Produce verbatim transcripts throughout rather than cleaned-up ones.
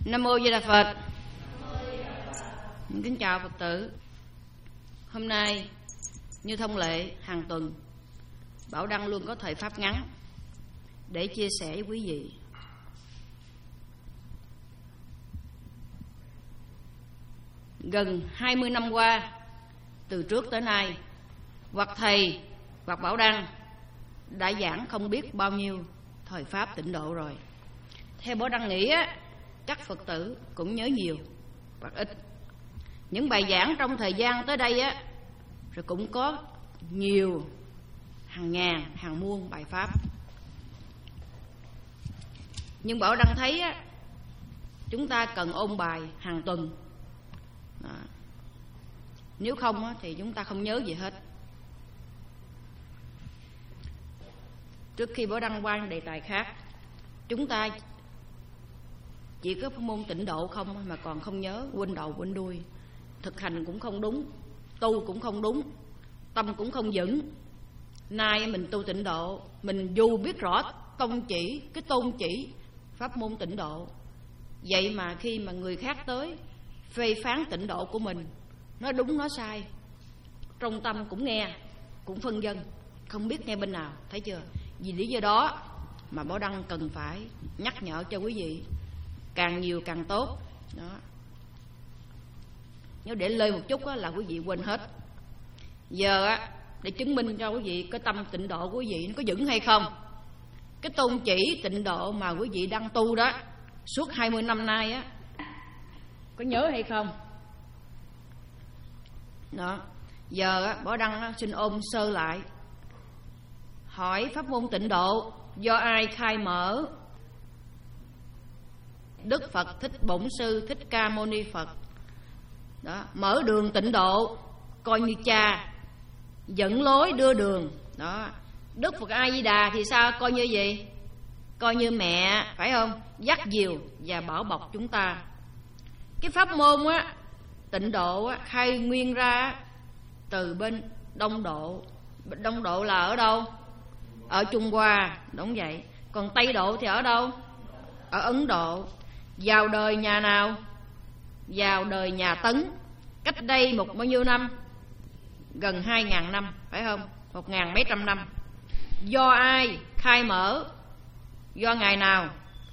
Nam mô Di Đà Phật. Kính chào Phật tử. Hôm nay như thông lệ hàng tuần, Bảo Đăng luôn có thời pháp ngắn để chia sẻ với quý vị. Gần hai mươi năm qua, từ trước tới nay, hoặc thầy hoặc Bảo Đăng đã giảng không biết bao nhiêu thời pháp tịnh độ rồi. Theo Bảo Đăng nghĩ á, chắc Phật tử cũng nhớ nhiều hoặc ít. Những bài giảng trong thời gian tới đây á, rồi cũng có nhiều, hàng ngàn, hàng muôn bài pháp. Nhưng Bảo Đăng thấy á, chúng ta cần ôn bài hàng tuần. Đó. Nếu không á, thì chúng ta không nhớ gì hết. Trước khi Bảo Đăng qua đề tài khác, chúng ta chỉ có môn tịnh độ không mà còn không nhớ, quên đầu quên đuôi, thực hành cũng không đúng, tu cũng không đúng, tâm cũng không vững. Nay mình tu tịnh độ, mình dù biết rõ tông chỉ, cái tôn chỉ pháp môn tịnh độ, vậy mà khi mà người khác tới phê phán tịnh độ của mình, nói đúng nói sai, trong tâm cũng nghe, cũng phân vân, không biết nghe bên nào, thấy chưa? Vì lý do đó mà Bảo Đăng cần phải nhắc nhở cho quý vị, càng nhiều càng tốt. Đó. Nếu để lơi một chút á, là quý vị quên hết. Giờ á, để chứng minh cho quý vị cái tâm tịnh độ của quý vị nó có vững hay không, cái tôn chỉ tịnh độ mà quý vị đang tu đó suốt hai mươi năm nay á, có nhớ hay không? Đó. Giờ á, Bảo Đăng á, xin ôm sơ lại. Hỏi pháp môn tịnh độ do ai khai mở? Đức Phật Thích Bổn Sư Thích Ca Mâu Ni Phật. Đó, mở đường tịnh độ, coi như cha, dẫn lối đưa đường. Đó. Đức Phật A Di Đà thì sao? Coi như gì? Coi như mẹ, phải không? Dắt dìu và bảo bọc chúng ta. Cái pháp môn á, tịnh độ á, khai nguyên ra từ bên Đông Độ. Đông Độ là ở đâu? Ở Trung Hoa, đúng vậy. Còn Tây Độ thì ở đâu? Ở Ấn Độ. Vào đời nhà nào? Vào đời nhà Tấn. Cách đây một bao nhiêu năm? Gần hai ngàn năm, phải không? Một ngàn mấy trăm năm. Do ai khai mở? Do ngài nào?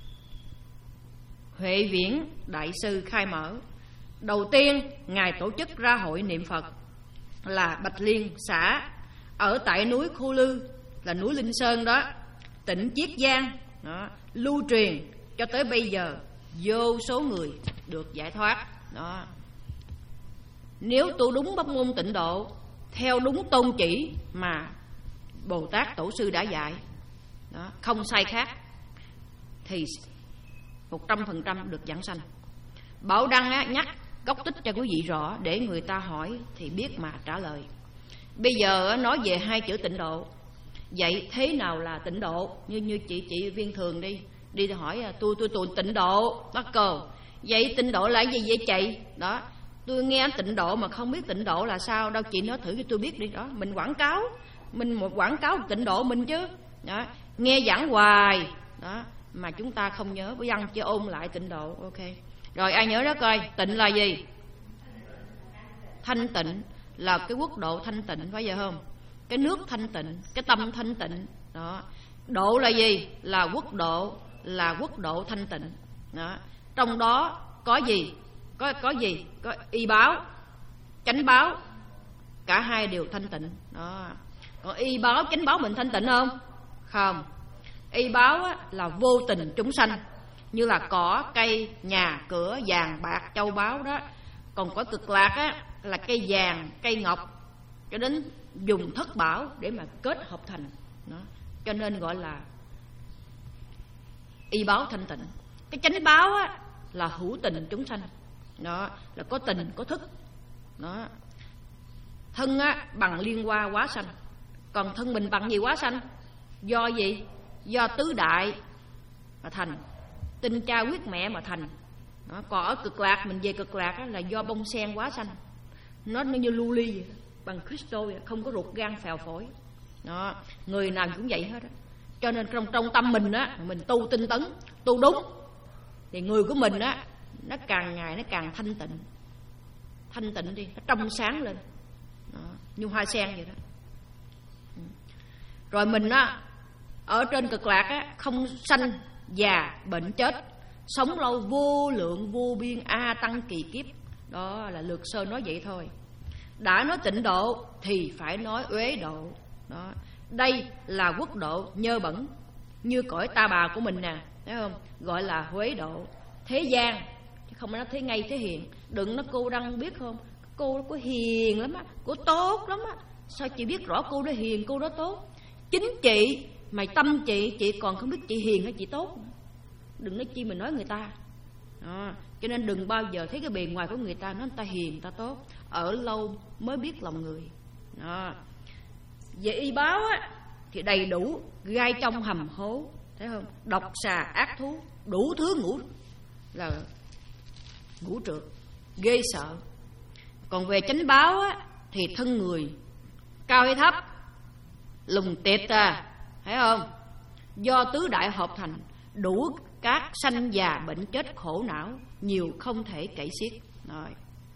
Huệ Viễn Đại Sư khai mở. Đầu tiên ngài tổ chức ra hội niệm Phật là Bạch Liên xã ở tại núi Khu Lư, là núi Linh Sơn đó, tỉnh Chiết Giang đó, lưu truyền cho tới bây giờ vô số người được giải thoát. Đó. Nếu tu đúng pháp môn tịnh độ theo đúng tôn chỉ mà Bồ Tát Tổ sư đã dạy đó, không sai khác, thì một trăm phần trăm được giảng sanh. Bảo Đăng á, nhắc gốc tích cho quý vị rõ, để người ta hỏi thì biết mà trả lời. Bây giờ nói về hai chữ tịnh độ. Vậy thế nào là tịnh độ? Như như chị chị Viên Thường đi đi hỏi tôi tôi tôi tịnh độ bắt cờ. Vậy tịnh độ là gì vậy chị? Đó, tôi nghe tịnh độ mà không biết tịnh độ là sao đâu. Chị nói thử cho tôi biết đi. Đó, mình quảng cáo, mình một quảng cáo tịnh độ mình chứ. Đó, nghe giảng hoài đó mà chúng ta không nhớ, với văn chỉ ôn lại tịnh độ. Ok. Rồi ai nhớ đó coi, tịnh là gì? Thanh tịnh là cái quốc độ thanh tịnh, phải vậy không? Cái nước thanh tịnh, cái tâm thanh tịnh. Đó. Độ là gì? Là quốc độ, là quốc độ thanh tịnh. Đó. Trong đó có gì? Có có gì? Có y báo, chánh báo, cả hai đều thanh tịnh. Đó. Còn y báo, chánh báo mình thanh tịnh không? Không. Y báo á, là vô tình chúng sanh, như là cỏ, cây, nhà, cửa, vàng, bạc, châu báu đó. Còn cõi cực lạc á, là cây vàng, cây ngọc, cho đến dùng thất bảo để mà kết hợp thành. Đó. Cho nên gọi là y báo thanh tịnh. Cái chánh báo á, là hữu tình chúng sanh. Đó, là có tình, có thức. Đó. Thân á, bằng liên hoa hóa sanh. Còn thân mình bằng gì hóa sanh? Do gì? Do tứ đại mà thành, tinh cha huyết mẹ mà thành. Đó. Còn ở cực lạc, mình về cực lạc á, là do bông sen hóa sanh. Nó như lưu ly vậy, bằng crystal vậy, không có ruột gan phèo phổi. Đó. Người nào cũng vậy hết á. Cho nên trong, trong tâm mình á, mình tu tinh tấn, tu đúng, thì người của mình á nó càng ngày nó càng thanh tịnh. Thanh tịnh đi, nó trong sáng lên đó, như hoa sen vậy đó. Rồi mình á, ở trên cực lạc á, không sanh già bệnh chết, sống lâu vô lượng vô biên a tăng kỳ kiếp. Đó là Lược Sơ nói vậy thôi. Đã nói tịnh độ thì phải nói uế độ đó. Đây là quốc độ nhơ bẩn, như cõi ta bà của mình nè, thấy không? Gọi là uế độ. Thế gian, chứ không nói thế ngay thế hiền. Đừng nói cô Đăng biết không, cô có hiền lắm á, cô tốt lắm á. Sao chị biết rõ cô đó hiền, cô đó tốt? Chính chị, mày tâm chị, chị còn không biết chị hiền hay chị tốt. Đừng nói chi mà nói người ta đó. Cho nên đừng bao giờ thấy cái bề ngoài của người ta nói người ta hiền, người ta tốt. Ở lâu mới biết lòng người đó. Về y báo á, thì đầy đủ gai trong hầm hố, thấy không? Độc xà ác thú, đủ thứ ngũ là ngũ trượt, ghê sợ. Còn về chánh báo á, thì thân người cao hay thấp, lùng tiệt à, thấy không? Do tứ đại hợp thành, đủ các sanh già bệnh chết khổ não, nhiều không thể kể xiết. Rồi,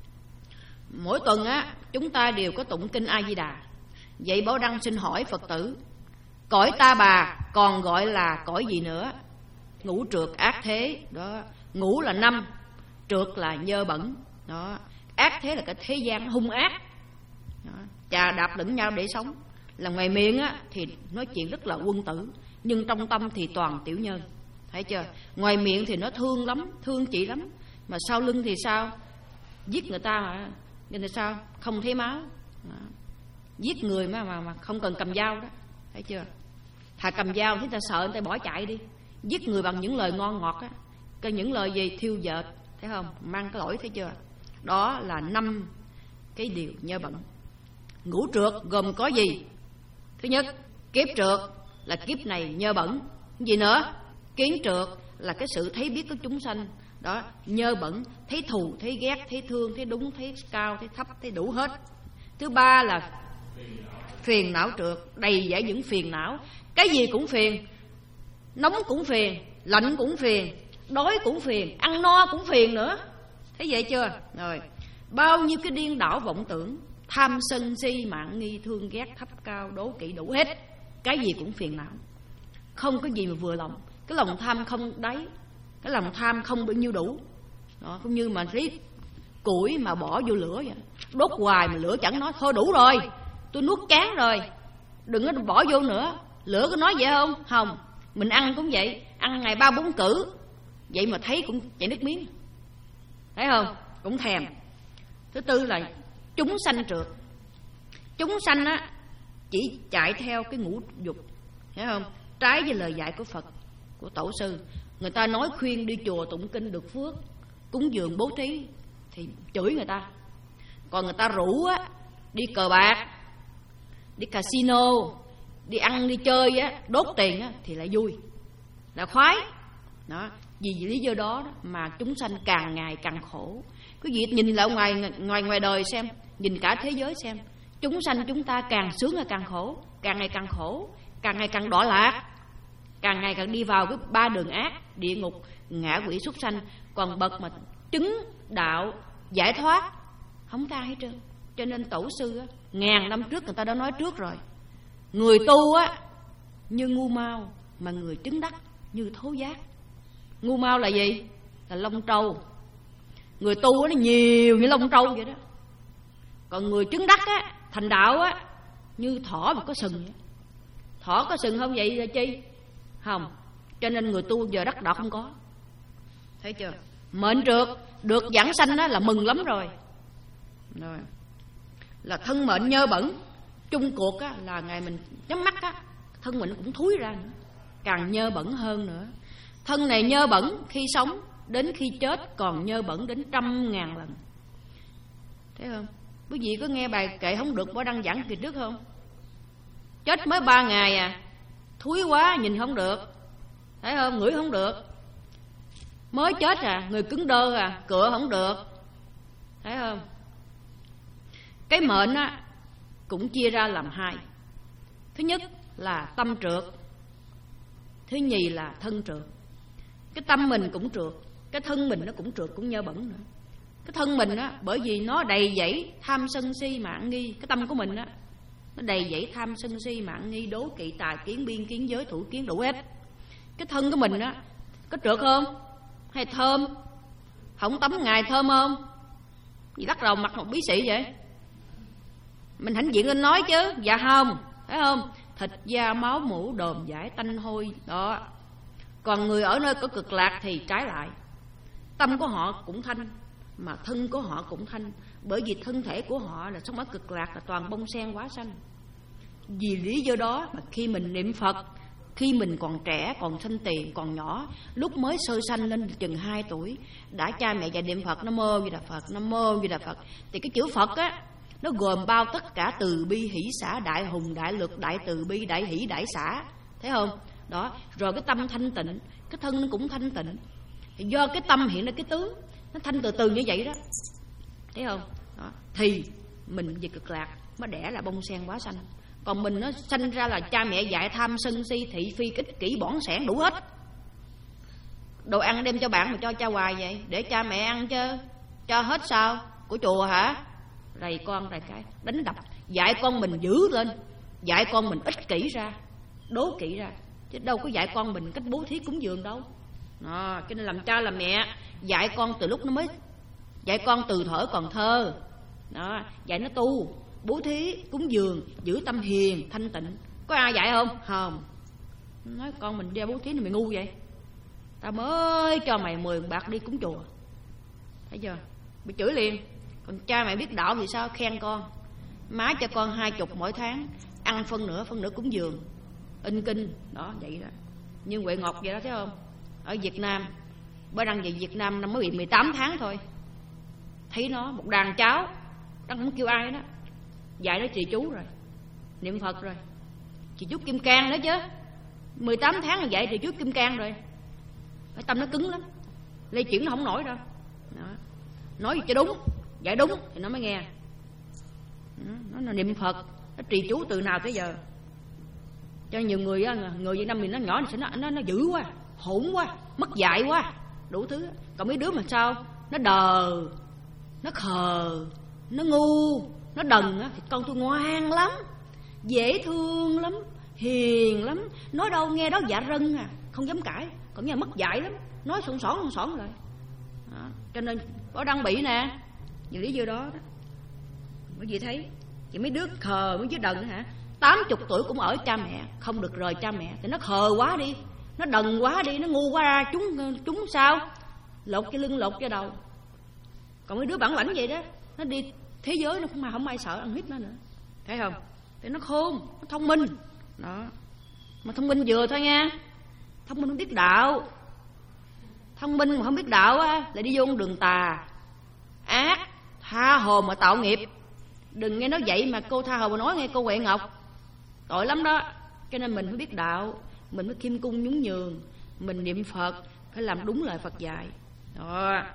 mỗi tuần á, chúng ta đều có tụng kinh A Di Đà. Vậy Bảo Đăng xin hỏi Phật tử, cõi ta bà còn gọi là cõi gì nữa? Ngũ trượt ác thế đó. Ngũ là năm, trượt là nhơ bẩn đó. Ác thế là cái thế gian hung ác đó. Chà đạp lẫn nhau để sống. Là ngoài miệng á, thì nói chuyện rất là quân tử, nhưng trong tâm thì toàn tiểu nhân. Thấy chưa? Ngoài miệng thì nó thương lắm, thương chị lắm, mà sau lưng thì sao? Giết người ta mà, nên là sao? Không thấy máu đó. Giết người mà, mà mà không cần cầm dao đó. Thấy chưa? Thà cầm dao thì ta sợ người ta bỏ chạy đi. Giết người bằng những lời ngon ngọt á. Cái những lời gì thiêu dệt, thấy không? Mang cái lỗi, thấy chưa? Đó là năm cái điều nhơ bẩn. Ngũ trượt gồm có gì? Thứ nhất, kiếp trượt là kiếp này nhơ bẩn. Gì nữa? Kiến trượt là cái sự thấy biết của chúng sanh đó, nhơ bẩn, thấy thù, thấy ghét, thấy thương, thấy đúng, thấy cao, thấy thấp, thấy đủ hết. Thứ ba là phiền não trượt, đầy dẫy những phiền não. Cái gì cũng phiền, nóng cũng phiền, lạnh cũng phiền, đói cũng phiền, ăn no cũng phiền nữa. Thấy vậy chưa? Rồi, bao nhiêu cái điên đảo vọng tưởng, tham sân si mạng nghi, thương ghét, thấp cao, đố kỵ, đủ hết. Cái gì cũng phiền não, không có gì mà vừa lòng. Cái lòng tham không đáy, cái lòng tham không bao nhiêu đủ đó. Cũng như mà thấy củi mà bỏ vô lửa vậy, đốt hoài mà lửa chẳng nói thôi đủ rồi, tôi nuốt chán rồi, đừng có bỏ vô nữa. Lửa có nói vậy không? Không. Mình ăn cũng vậy, ăn ngày ba bốn cử vậy mà thấy cũng chảy nước miếng, thấy không? Cũng thèm. Thứ tư là chúng sanh trượt. Chúng sanh á, chỉ chạy theo cái ngũ dục, thấy không? Trái với lời dạy của Phật, của tổ sư. Người ta nói khuyên đi chùa tụng kinh được phước, cúng dường bố thí thì chửi người ta. Còn người ta rủ á, đi cờ bạc, đi casino, đi ăn đi chơi á, đốt tiền á, thì lại vui, là khoái đó. Vì lý do đó mà chúng sanh càng ngày càng khổ. Quý vị nhìn lại ngoài ngoài ngoài đời xem, nhìn cả thế giới xem, chúng sanh chúng ta càng sướng là càng khổ, càng ngày càng khổ, càng ngày càng đọa lạc, càng ngày càng đi vào cái ba đường ác, địa ngục, ngạ quỷ, súc sanh. Còn bậc mà chứng đạo giải thoát không ta hết trơn. Cho nên tổ sư á, ngàn năm trước người ta đã nói trước rồi, người tu á như ngu mau, mà người chứng đắc như thố giác. Ngu mau là gì? Là lông trâu. Người tu nó nhiều như lông trâu vậy đó. Còn người chứng đắc á, thành đạo á, như thỏ mà có sừng vậy. Thỏ có sừng không vậy là chi? Không. Cho nên người tu giờ đắc đạo không có. Thấy chưa? Mệnh trượt được giảng sanh đó là mừng lắm rồi. Rồi. Là thân mệnh nhơ bẩn. Chung cuộc á, là ngày mình nhắm mắt á, thân mình cũng thúi ra nữa, càng nhơ bẩn hơn nữa. Thân này nhơ bẩn khi sống, đến khi chết còn nhơ bẩn đến trăm ngàn lần. Thấy không? Quý vị có nghe bài kệ không được Bảo Đăng giảng kỳ trước không? Chết mới ba ngày à, thúi quá nhìn không được, thấy không? Ngửi không được. Mới chết à, người cứng đơ à, cựa không được, thấy không? Cái mệnh á cũng chia ra làm hai. Thứ nhất là tâm trượt, thứ nhì là thân trượt. Cái tâm mình cũng trượt, cái thân mình nó cũng trượt, cũng nhơ bẩn nữa. Cái thân mình á, bởi vì nó đầy dẫy tham sân si mạn nghi. Cái tâm của mình á, nó đầy dẫy tham sân si mạn nghi, đố kỵ tà kiến biên kiến giới thủ kiến đủ hết. Cái thân của mình á, có trượt không? Hay thơm? Không tắm ngày thơm không? Gì lắc đầu mặt một bí sĩ vậy? Mình hãnh diện lên nói chứ. Dạ không, phải không? Thịt da máu mủ đờm dãi tanh hôi đó. Còn người ở nơi có cực lạc thì trái lại, tâm của họ cũng thanh mà thân của họ cũng thanh. Bởi vì thân thể của họ là sống ở cực lạc, là toàn bông sen hóa xanh. Vì lý do đó mà khi mình niệm Phật, khi mình còn trẻ, còn thanh tiền, còn nhỏ, lúc mới sơ sanh lên chừng hai tuổi, đã cha mẹ dạy niệm Phật Nam Mô Di Đà Phật, Nam Mô Di Đà Phật, thì cái chữ Phật á, nó gồm bao tất cả từ bi hỷ xả, đại hùng đại lực, đại từ bi, đại hỷ, đại xả. Thấy không? Đó, rồi cái tâm thanh tịnh, cái thân nó cũng thanh tịnh. Do cái tâm hiện ra cái tướng, nó thanh từ từ như vậy đó. Thấy không? Đó. Thì mình về cực lạc mới đẻ là bông sen quá xanh. Còn mình nó sanh ra là cha mẹ dạy tham sân si thị phi ích kỷ bỏn sẻn đủ hết. Đồ ăn đem cho bạn mà cho cha hoài vậy, để cha mẹ ăn chứ. Cho hết sao? Của chùa hả? Rầy con rầy cái, đánh đập. Dạy con mình dữ lên, dạy con mình ích kỷ ra, đố kỵ ra, chứ đâu có dạy con mình cách bố thí cúng dường đâu. Đó, cho nên làm cha làm mẹ dạy con từ lúc nó mới, dạy con từ thuở còn thơ. Đó, dạy nó tu, bố thí, cúng dường, giữ tâm hiền, thanh tịnh. Có ai dạy không? Không. Nói con mình đi bố thí này mày ngu vậy, tao mới cho mày mười bạc đi cúng chùa. Thấy chưa? Bị chửi liền. Còn cha mẹ biết đạo thì sao? Khen con. Má cho con hai chục mỗi tháng, ăn phân nửa, phân nửa cúng dường, in kinh. Đó, vậy đó. Như Huệ Ngọc vậy đó, thấy không? Ở Việt Nam, bữa đăng về Việt Nam năm mới bị mười tám tháng thôi. Thấy nó, một đàn cháu, đang không kêu ai đó, dạy nó trì chú rồi, niệm Phật rồi, trì chú Kim Cang nữa chứ. Mười tám tháng là dạy trì chú Kim Cang rồi. Cái tâm nó cứng lắm, lây chuyển nó không nổi đâu. Đó. Nói gì cho đúng, dạy đúng thì nó mới nghe. Đó. Nó là niệm Phật, nó trì chú từ nào tới giờ. Cho nhiều người á, người Việt Nam mình nó nhỏ thì nó, nó, nó dữ quá, hỗn quá, mất dạy quá, đủ thứ. Còn mấy đứa mà sao, nó đờ, nó khờ, nó ngu, nó đần á, thì con tôi ngoan lắm, dễ thương lắm, hiền lắm. Nói đâu nghe đó dạ rân à, không dám cãi. Còn nghe mất dạy lắm, nói sọn sỏn sọn sỏn rồi. Đó. Cho nên có đăng bị nè, vì lý do đó đó. Bởi vì thấy chỉ mấy đứa khờ, mấy đứa đần hả, tám chục tuổi cũng ở cha mẹ, không được rời cha mẹ. Thì nó khờ quá đi, nó đần quá đi, nó ngu quá ra. Chúng chúng sao? Lột cái lưng, lột cái đầu. Còn mấy đứa bản lãnh vậy đó, nó đi thế giới nó cũng mà không ai sợ ăn hiếp nó nữa. Thấy không? Thì nó khôn, nó thông minh. Đó. Mà thông minh vừa thôi nha. Thông minh không biết đạo. Thông minh mà không biết đạo á, lại đi vô con đường tà ác, tha hồ mà tạo nghiệp. Đừng nghe nói vậy mà cô tha hồ mà nói nghe cô Huệ Ngọc, tội lắm đó. Cho nên mình phải biết đạo, mình phải khiêm cung nhún nhường, mình niệm Phật phải làm đúng lời Phật dạy. Đó.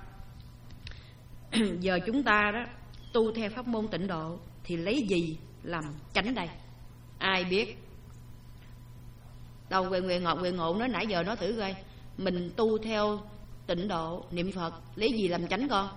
Giờ chúng ta đó tu theo pháp môn tịnh độ thì lấy gì làm chánh đây? Ai biết? Đâu Huệ Nguyện Ngọc Huệ Ngộ nói nãy giờ nói thử coi, mình tu theo tịnh độ niệm Phật lấy gì làm chánh con?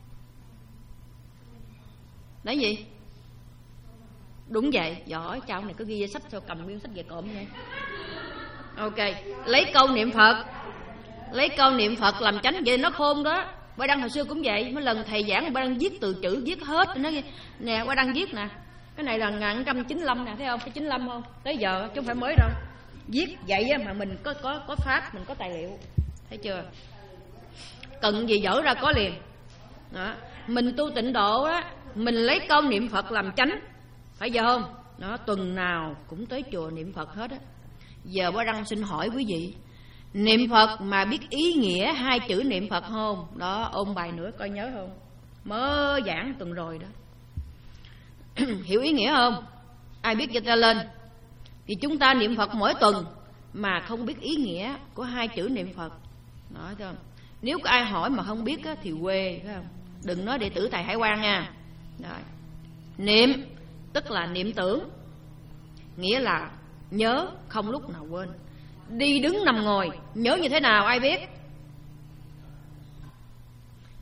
Lấy gì? Đúng vậy, giỏi. Cháu này có ghi danh sách sao cầm nguyên sách về cộm vậy? Ok, lấy câu niệm Phật, lấy câu niệm Phật làm chánh. Vậy nó khôn đó. Ba Đăng hồi xưa cũng vậy. Mấy lần thầy giảng Ba Đăng viết từ chữ, viết hết. Nó nè, Ba Đăng viết nè, cái này là một nghìn chín trăm chín mươi lăm nè, thấy không? Cái chín mươi lăm không? Tới giờ chứ không phải mới đâu. Viết vậy mà mình có có có pháp, mình có tài liệu. Thấy chưa? Cần gì dở ra có liền. Đó. Mình tu tịnh độ á, mình lấy câu niệm Phật làm chánh, phải giờ không? Đó, tuần nào cũng tới chùa niệm Phật hết á. Giờ Ba Đăng xin hỏi quý vị, niệm Phật mà biết ý nghĩa hai chữ niệm Phật không? Đó, ôn bài nữa coi nhớ không? Mới giảng tuần rồi đó. Hiểu ý nghĩa không? Ai biết cho ta lên. Vì chúng ta niệm Phật mỗi tuần mà không biết ý nghĩa của hai chữ niệm Phật. Đó, thấy không? Nếu có ai hỏi mà không biết á, thì quê, phải không? Đừng nói đệ tử thầy Hải Quang nha. Rồi. Niệm tức là niệm tưởng, nghĩa là nhớ không lúc nào quên. Đi đứng nằm ngồi nhớ như thế nào ai biết?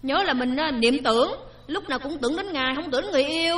Nhớ là mình á, niệm tưởng, lúc nào cũng tưởng đến Ngài, không tưởng đến người yêu.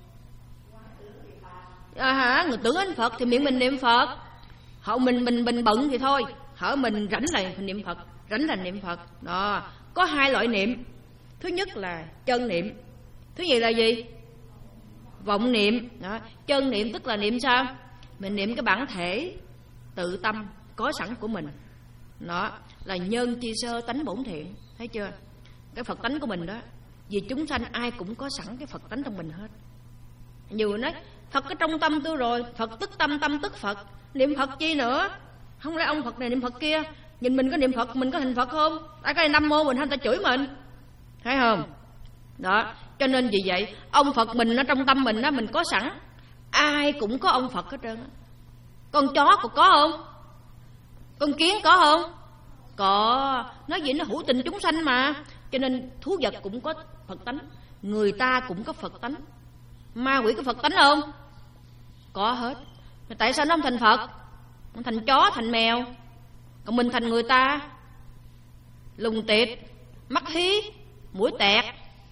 À hả, người tưởng đến Phật thì miệng mình niệm Phật. Hậu mình mình mình bận thì thôi, hở mình rảnh là niệm Phật, rảnh là niệm Phật. Đó, có hai loại niệm. Thứ nhất là chân niệm. Thứ nhì là gì? Vọng niệm. Đó, chân niệm tức là niệm sao? Mình niệm cái bản thể tự tâm có sẵn của mình. Đó là nhân chi sơ tánh bổn thiện. Thấy chưa? Cái Phật tánh của mình đó. Vì chúng sanh ai cũng có sẵn cái Phật tánh trong mình hết. Nhiều người nói Phật ở trong tâm tôi rồi, Phật tức tâm, tâm tức Phật. Niệm Phật chi nữa? Không lẽ ông Phật này niệm Phật kia? Nhìn mình có niệm Phật, mình có hình Phật không? Tại cái này Nam Mô mình hay ta chửi mình, thấy không? Đó, cho nên vì vậy ông Phật mình ở trong tâm mình đó, mình có sẵn. Ai cũng có ông Phật hết trơn á. Con chó còn có không? Con kiến có không? Có. Nói gì nó hữu tình chúng sanh mà. Cho nên thú vật cũng có Phật tánh, người ta cũng có Phật tánh. Ma quỷ có Phật tánh không? Có hết. Tại sao nó không thành Phật? Nó thành chó, thành mèo. Còn mình thành người ta. Lùng tiệt, mắt hí, mũi tẹt,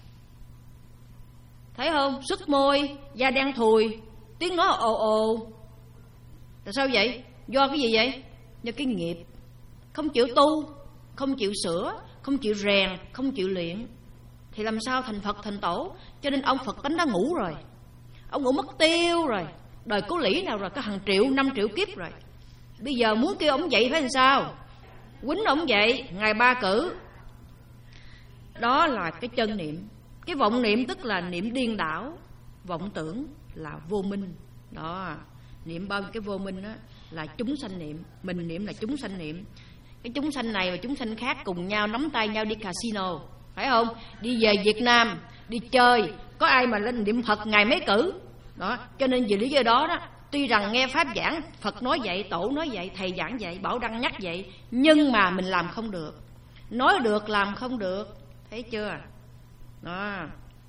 thấy không? Sức môi, da đen thùi, tiếng nói ồ ồ. Tại sao vậy? Do cái gì vậy? Do cái nghiệp. Không chịu tu, không chịu sửa, không chịu rèn, không chịu luyện, thì làm sao thành Phật thành tổ? Cho nên ông Phật tánh đã ngủ rồi. Ông ngủ mất tiêu rồi. Đời Cố Lĩ nào rồi, có hàng triệu, năm triệu kiếp rồi. Bây giờ muốn kêu ông dậy phải làm sao? Quýnh ông dậy, ngày ba cử. Đó là cái chân niệm. Cái vọng niệm tức là niệm điên đảo. Vọng tưởng là vô minh. Đó, niệm bao cái vô minh đó là chúng sanh niệm. Mình niệm là chúng sanh niệm. Cái chúng sanh này và chúng sanh khác cùng nhau nắm tay nhau đi casino, phải không? Đi về Việt Nam, đi chơi, có ai mà lên niệm Phật ngày mấy cử. Đó, cho nên vì lý do đó đó, tuy rằng nghe pháp giảng, Phật nói vậy, tổ nói vậy, thầy giảng vậy, bảo đăng nhắc vậy, nhưng mà mình làm không được. Nói được làm không được. Thấy chưa? Đó.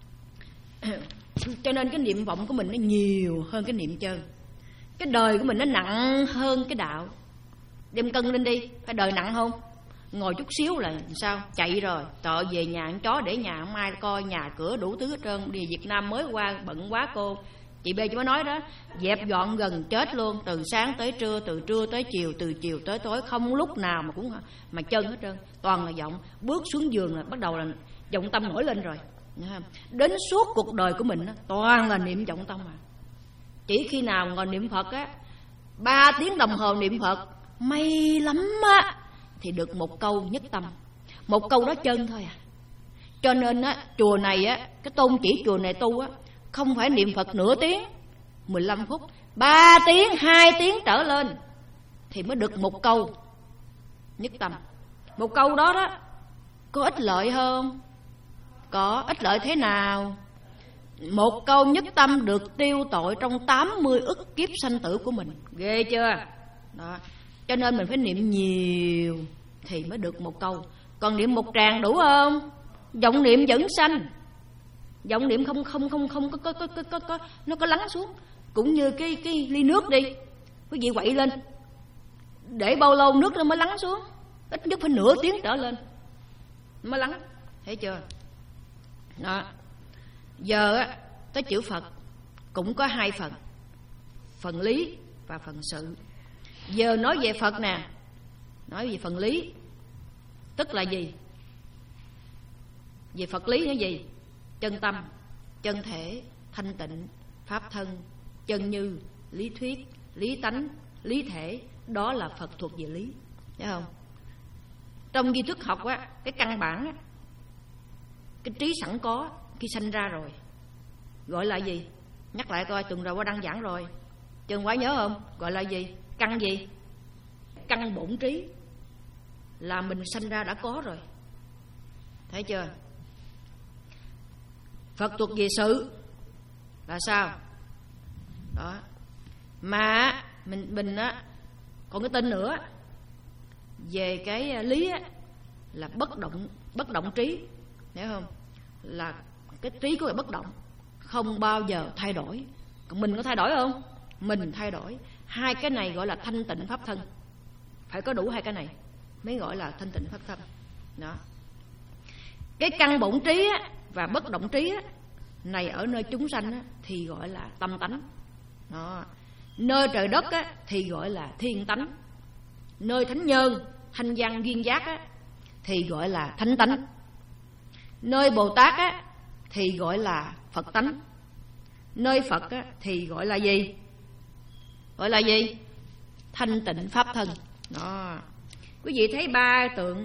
Cho nên cái niệm vọng của mình nó nhiều hơn cái niệm chân. Cái đời của mình nó nặng hơn cái đạo. Đem cân lên đi, cái đời nặng không? Ngồi chút xíu là sao? Chạy rồi. Trời, về nhà con chó để nhà không ai coi, nhà cửa đủ thứ hết trơn. Đi Việt Nam mới qua bận quá cô. Chị B chị mới nói đó, dẹp dọn gần chết luôn. Từ sáng tới trưa, từ trưa tới chiều, từ chiều tới tối, không lúc nào mà cũng mà chân hết trơn. Toàn là giọng. Bước xuống giường là bắt đầu là vọng tâm nổi lên rồi. Đến suốt cuộc đời của mình đó, toàn là niệm vọng tâm mà. Chỉ khi nào ngồi niệm Phật á, ba tiếng đồng hồ niệm Phật, may lắm á, thì được một câu nhất tâm. Một câu đó chân thôi à. Cho nên á, chùa này á, cái tôn chỉ chùa này tu á, không phải niệm Phật nửa tiếng, mười lăm phút, ba tiếng, hai tiếng trở lên thì mới được một câu nhất tâm. Một câu đó đó có ích lợi không? Có. Ích lợi thế nào? Một câu nhất tâm được tiêu tội trong tám mươi ức kiếp sanh tử của mình. Ghê chưa? Đó. Cho nên mình phải niệm nhiều thì mới được một câu. Còn niệm một tràng đủ không? Vọng niệm vẫn sanh. Vọng niệm không không không không có có có có có, có nó có lắng xuống. Cũng như cái cái ly nước đi, quý vị quậy lên, để bao lâu nước nó mới lắng xuống? Ít nhất phải nửa tiếng trở lên mới lắng. Thấy chưa? Đó. Giờ á, tới chữ Phật cũng có hai phần, phần lý và phần sự. Giờ nói về Phật nè, nói về phần lý, tức là gì? Về Phật lý là gì? Chân tâm, chân thể, thanh tịnh, pháp thân, chân như, lý thuyết, lý tánh, lý thể. Đó là Phật thuộc về lý, thấy không? Trong duy thức học á, cái căn bản á, cái trí sẵn có khi sanh ra rồi, gọi là gì? Nhắc lại coi, tuần rồi qua đăng giảng rồi, Trần quá nhớ không? Gọi là gì? Căn gì? Căn bổn trí, là mình sanh ra đã có rồi. Thấy chưa? Phật thuộc về sự là sao? Đó. Mà mình mình á còn cái tên nữa về cái lý á, là bất động, bất động trí, hiểu không? Là cái trí của người bất động, không bao giờ thay đổi. Còn mình có thay đổi không? Mình thay đổi. Hai cái này gọi là thanh tịnh pháp thân. Phải có đủ hai cái này mới gọi là thanh tịnh pháp thân. Đó. Cái căn bổn trí á, và bất động trí á, này ở nơi chúng sanh á, thì gọi là tâm tánh. Đó. Nơi trời đất á, thì gọi là thiên tánh. Nơi thánh nhân, thanh văn duyên giác á, thì gọi là thánh tánh. Nơi Bồ Tát á, thì gọi là Phật tánh. Nơi Phật á, thì gọi là gì? Gọi là gì? Thanh tịnh pháp thân. Đó. Quý vị thấy ba tượng.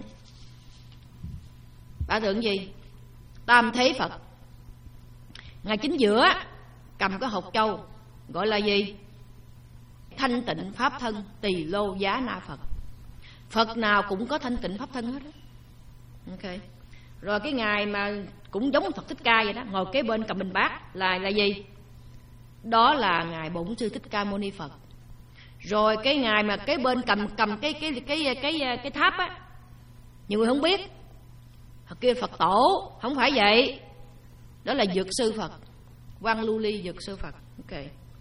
Ba tượng gì? Tam thế Phật. Ngài chính giữa cầm cái hột châu, gọi là gì? Thanh tịnh pháp thân Tỳ Lô Giá Na Phật. Phật nào cũng có thanh tịnh pháp thân hết đó. Ok. Rồi cái ngài mà cũng giống Phật Thích Ca vậy đó, ngồi kế bên cầm bình bát là là gì? Đó là ngài Bổn Sư Thích Ca Mâu Ni Phật. Rồi cái ngài mà kế bên cầm cầm cái cái cái cái cái, cái tháp á, nhiều người không biết. Thật kia Phật tổ, không phải vậy. Đó là Dược Sư Phật, Quang Lưu Ly Dược Sư Phật. Ok.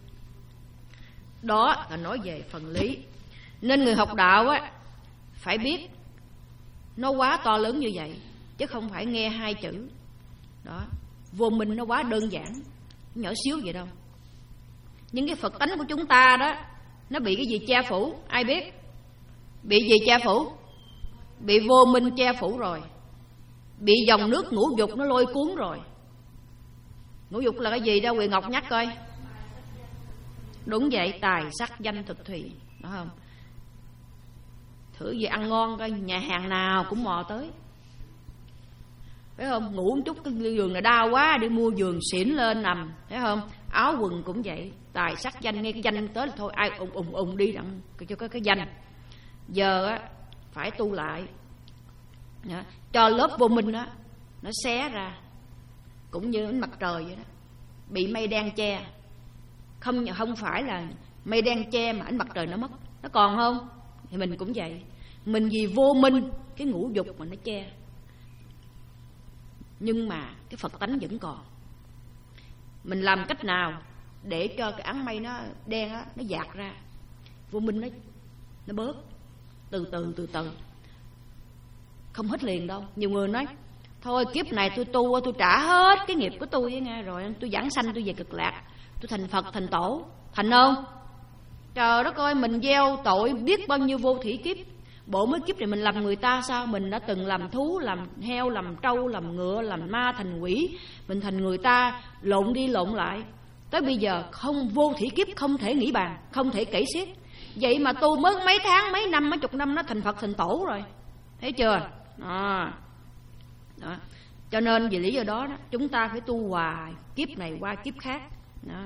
Đó là nói về phần lý. Nên người học đạo á phải biết nó quá to lớn như vậy, chứ không phải nghe hai chữ. Đó. Vô minh nó quá đơn giản, nhỏ xíu vậy đâu. Nhưng cái Phật tánh của chúng ta đó, nó bị cái gì che phủ? Ai biết? Bị gì che phủ? Bị vô minh che phủ rồi. Bị dòng nước ngũ dục nó lôi cuốn rồi. Ngũ dục là cái gì đâu Quyền Ngọc nhắc coi. Đúng vậy, tài sắc danh thực thùy. Đúng không? Thử gì ăn ngon coi, nhà hàng nào cũng mò tới. Phải không? Ngủ một chút cái giường này đau quá, đi mua giường xỉn lên nằm. Thấy không? Áo quần cũng vậy. Tài sắc danh, nghe cái danh tới là thôi, ai ùng ùng ùng đi đặng cho có cái danh. Giờ á phải tu lại. Đó. Cho lớp vô minh đó nó xé ra, cũng như ánh mặt trời vậy đó, bị mây đen che. Không không phải là mây đen che mà ánh mặt trời nó mất. Nó còn không? Thì mình cũng vậy. Mình vì vô minh, cái ngũ dục mà nó che. Nhưng mà cái Phật tánh vẫn còn. Mình làm cách nào để cho cái áng mây nó đen đó, nó dạt ra, vô minh nó nó bớt từ từ từ từ. Không hết liền đâu. Nhiều người nói thôi kiếp này tôi tu, tôi trả hết cái nghiệp của tôi với nghe rồi tôi giảng sanh, tôi về cực lạc, tôi thành Phật thành tổ. Thành không? Trời đất ơi, mình gieo tội biết bao nhiêu vô thủy kiếp. Bộ mấy kiếp này mình làm người ta sao? Mình đã từng làm thú, làm heo, làm trâu, làm ngựa, làm ma thành quỷ. Mình thành người ta, lộn đi lộn lại. Tới bây giờ không, vô thủy kiếp không thể nghĩ bàn, không thể kể xiết. Vậy mà tu mới mấy tháng, mấy năm, mấy chục năm nó thành Phật thành tổ rồi. Thấy chưa? Đó. Đó. Cho nên vì lý do đó, đó chúng ta phải tu hoài, kiếp này qua kiếp khác. Đó.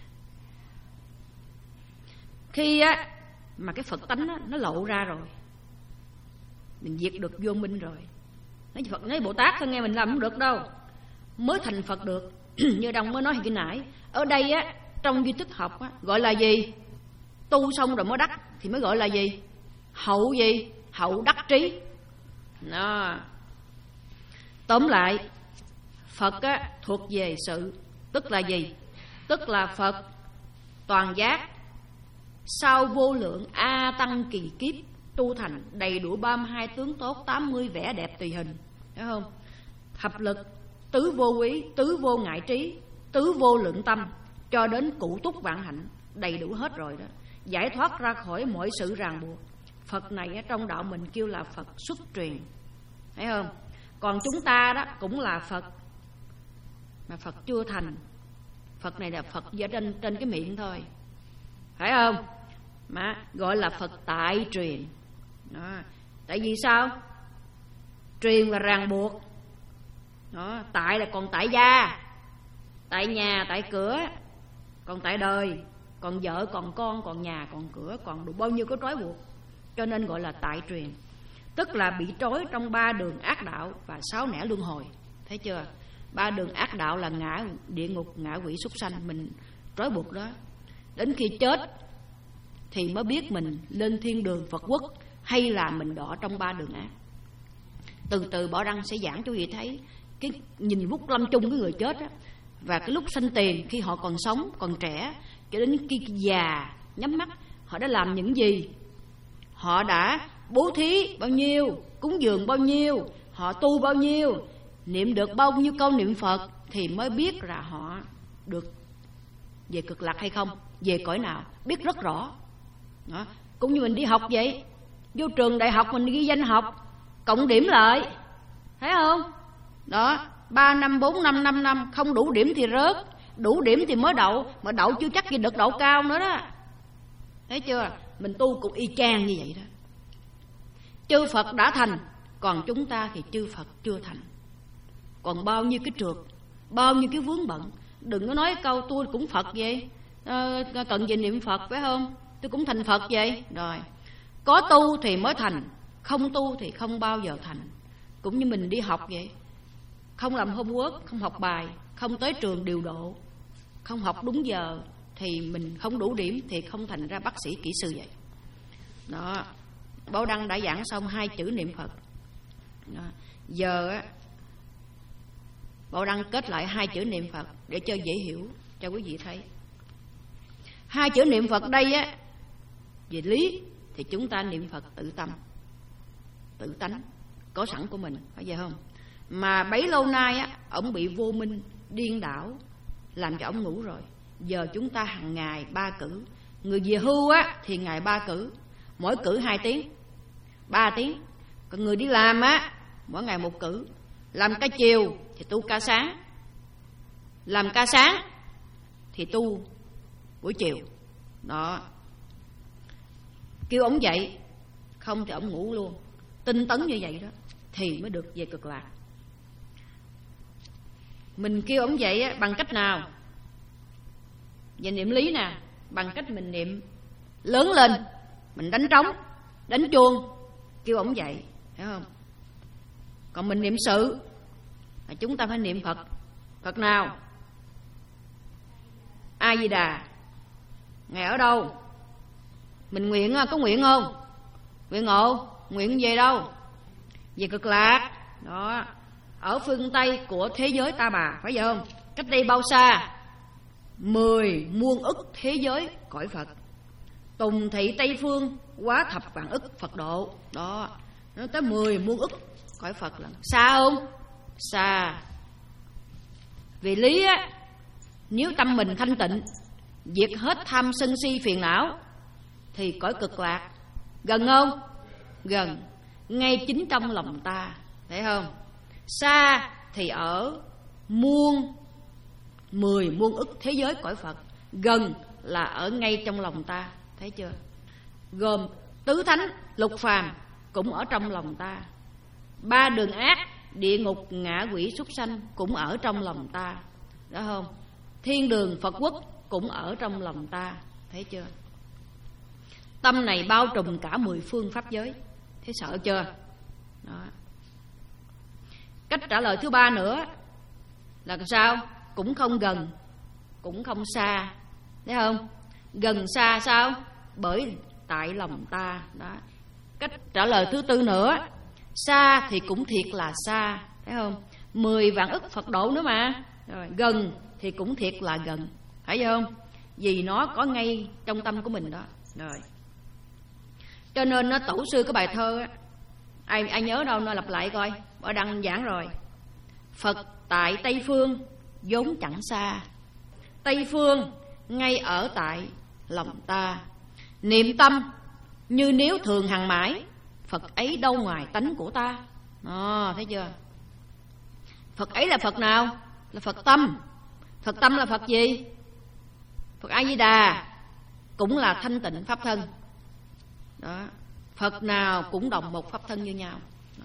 Khi á mà cái Phật tánh á, nó lộ ra rồi, mình diệt được vô minh rồi. Nói Phật, nói Bồ Tát thôi nghe, mình làm không được đâu, mới thành Phật được. Như Đông mới nói hồi nãy, ở đây á trong duy thức học á, gọi là gì? Tu xong rồi mới đắc thì mới gọi là gì? Hậu gì? Hậu đắc trí. Đó. Tóm lại, Phật á thuộc về sự, tức là gì? Tức là Phật toàn giác, sau vô lượng a tăng kỳ kiếp tu thành đầy đủ ba mươi hai tướng tốt, tám mươi vẻ đẹp tùy hình. Thấy không? Thập lực, tứ vô quý, tứ vô ngại trí, tứ vô lượng tâm, cho đến cụ túc vạn hạnh, đầy đủ hết rồi đó. Giải thoát ra khỏi mọi sự ràng buộc. Phật này ở trong đạo mình kêu là Phật xuất truyền. Thấy không? Còn chúng ta đó cũng là Phật mà Phật chưa thành. Phật này là Phật ở trên, trên cái miệng thôi. Phải không? Mà gọi là Phật tại truyền. Đó. Tại vì sao? Truyền là ràng buộc. Đó. Tại là còn tại gia, tại nhà, tại cửa. Còn tại đời, còn vợ, còn con, còn nhà, còn cửa, còn đủ bao nhiêu có trói buộc. Cho nên gọi là tại truyền. Tức là bị trói trong ba đường ác đạo và sáu nẻo luân hồi. Thấy chưa? Ba đường ác đạo là ngã địa ngục, ngã quỷ, súc sanh. Mình trói buộc đó. Đến khi chết thì mới biết mình lên thiên đường Phật quốc hay là mình đọa trong ba đường ác. Từ từ Bảo Đăng sẽ giảng cho quý vị thấy cái nhìn lúc lâm chung cái người chết á, và cái lúc sanh tiền khi họ còn sống, còn trẻ, cho đến khi già nhắm mắt, họ đã làm những gì, họ đã bố thí bao nhiêu, cúng dường bao nhiêu, họ tu bao nhiêu, niệm được bao nhiêu câu niệm Phật thì mới biết là họ được về cực lạc hay không, về cõi nào, biết rất rõ. Đó. Cũng như mình đi học vậy, vô trường đại học mình ghi danh học, cộng điểm lại, thấy không? Đó, ba năm, bốn năm, năm năm, không đủ điểm thì rớt, đủ điểm thì mới đậu, mà đậu chưa chắc gì được đậu cao nữa đó. Thấy chưa? Mình tu cũng y chang như vậy đó. Chư Phật đã thành, còn chúng ta thì chư Phật chưa thành. Còn bao nhiêu cái trượt, bao nhiêu cái vướng bận. Đừng có nói câu tôi cũng Phật vậy, à, cần gì niệm Phật phải không? Tôi cũng thành Phật vậy. Rồi, có tu thì mới thành, không tu thì không bao giờ thành. Cũng như mình đi học vậy, không làm homework, không học bài, không tới trường điều độ, không học đúng giờ thì mình không đủ điểm, thì không thành ra bác sĩ, kỹ sư vậy. Đó, Bảo Đăng đã giảng xong hai chữ niệm Phật. Đó. Giờ á, Bảo Đăng kết lại hai chữ niệm Phật để cho dễ hiểu cho quý vị thấy. Hai chữ niệm Phật đây á, về lý thì chúng ta niệm Phật tự tâm, tự tánh, có sẵn của mình, phải vậy không? Mà bấy lâu nay á, ổng bị vô minh điên đảo làm cho ổng ngủ rồi. Giờ chúng ta hàng ngày ba cử. Người về hưu á thì ngày ba cử, mỗi cử hai tiếng, ba tiếng. Còn người đi làm á, mỗi ngày một cử. Làm ca chiều thì tu ca sáng, làm ca sáng thì tu buổi chiều. Đó, kêu ổng dậy, không thì ổng ngủ luôn. Tinh tấn như vậy đó thì mới được về cực lạc. Mình kêu ổng dậy á, bằng cách nào? Về niệm lý nè, bằng cách mình niệm lớn lên, mình đánh trống, đánh chuông, kêu ổng dậy, hiểu không? Còn mình niệm sự là chúng ta phải niệm Phật. Phật nào? A Di Đà. Ngài ở đâu? Mình nguyện có nguyện không? Nguyện ngộ. Nguyện về đâu? Về cực lạc. Đó, ở phương Tây của thế giới Ta Bà, phải vậy không? Cách đây bao xa? Mười muôn ức thế giới cõi Phật. Tùng thị Tây Phương, quá thập vạn ức Phật độ. Đó, nó tới mười muôn ức cõi Phật lần. Xa không? Xa. Vì lý á, nếu tâm mình thanh tịnh, diệt hết tham sân si phiền não, thì cõi cực lạc gần không? Gần, ngay chính trong lòng ta, thấy không? Xa thì ở muôn, mười muôn ức thế giới cõi Phật. Gần là ở ngay trong lòng ta, thấy chưa? Gồm tứ thánh, lục phàm cũng ở trong lòng ta. Ba đường ác, địa ngục, ngạ quỷ, súc sanh cũng ở trong lòng ta, đó không? Thiên đường, Phật quốc cũng ở trong lòng ta, thấy chưa? Tâm này bao trùm cả mười phương pháp giới, thấy sợ chưa? Đó. Cách trả lời thứ ba nữa là sao? Cũng không gần, cũng không xa, thấy không? Gần xa sao? Bởi tại lòng ta. Đó. Cách trả lời thứ tư nữa, xa thì cũng thiệt là xa, thấy không? Mười vạn ức Phật độ nữa mà. Rồi, gần thì cũng thiệt là gần, phải không? Vì nó có ngay trong tâm của mình đó. Rồi, cho nên nó tổ sư cái bài thơ á, ai ai nhớ đâu, nó lặp lại coi, ở đăng giảng rồi. Phật tại Tây Phương vốn chẳng xa, Tây Phương ngay ở tại lòng ta. Niệm tâm như nếu thường hằng mãi, Phật ấy đâu ngoài tánh của ta. À, thấy chưa? Phật ấy là Phật nào? Là Phật tâm. Phật tâm là Phật gì? Phật A Di Đà, cũng là thanh tịnh pháp thân. Đó, Phật nào cũng đồng một pháp thân như nhau. Đó.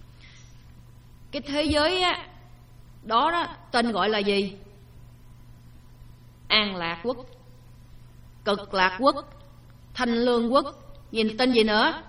Cái thế giới á, đó đó tên gọi là gì? An Lạc Quốc, Cực Lạc Quốc, Thanh Lương Quốc, nhìn tên gì nữa?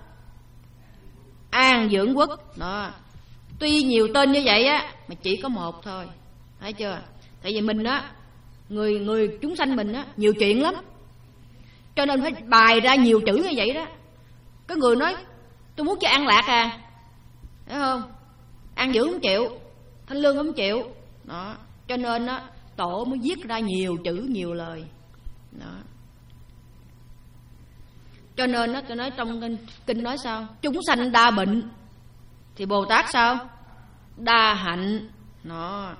An Dưỡng Quốc. Đó, tuy nhiều tên như vậy á, mà chỉ có một thôi, thấy chưa? Tại vì mình á, người người chúng sanh mình á, nhiều chuyện lắm, cho nên phải bài ra nhiều chữ như vậy đó. Có người nói tôi muốn cho An Lạc à, thấy không? An Dưỡng không chịu, Thanh Lương không chịu. Đó, cho nên á, tổ mới viết ra nhiều chữ, nhiều lời. Đó, cho nên á, tôi nói trong kinh, kinh nói sao? Chúng sanh đa bệnh thì Bồ Tát sao? Đa hạnh. Nó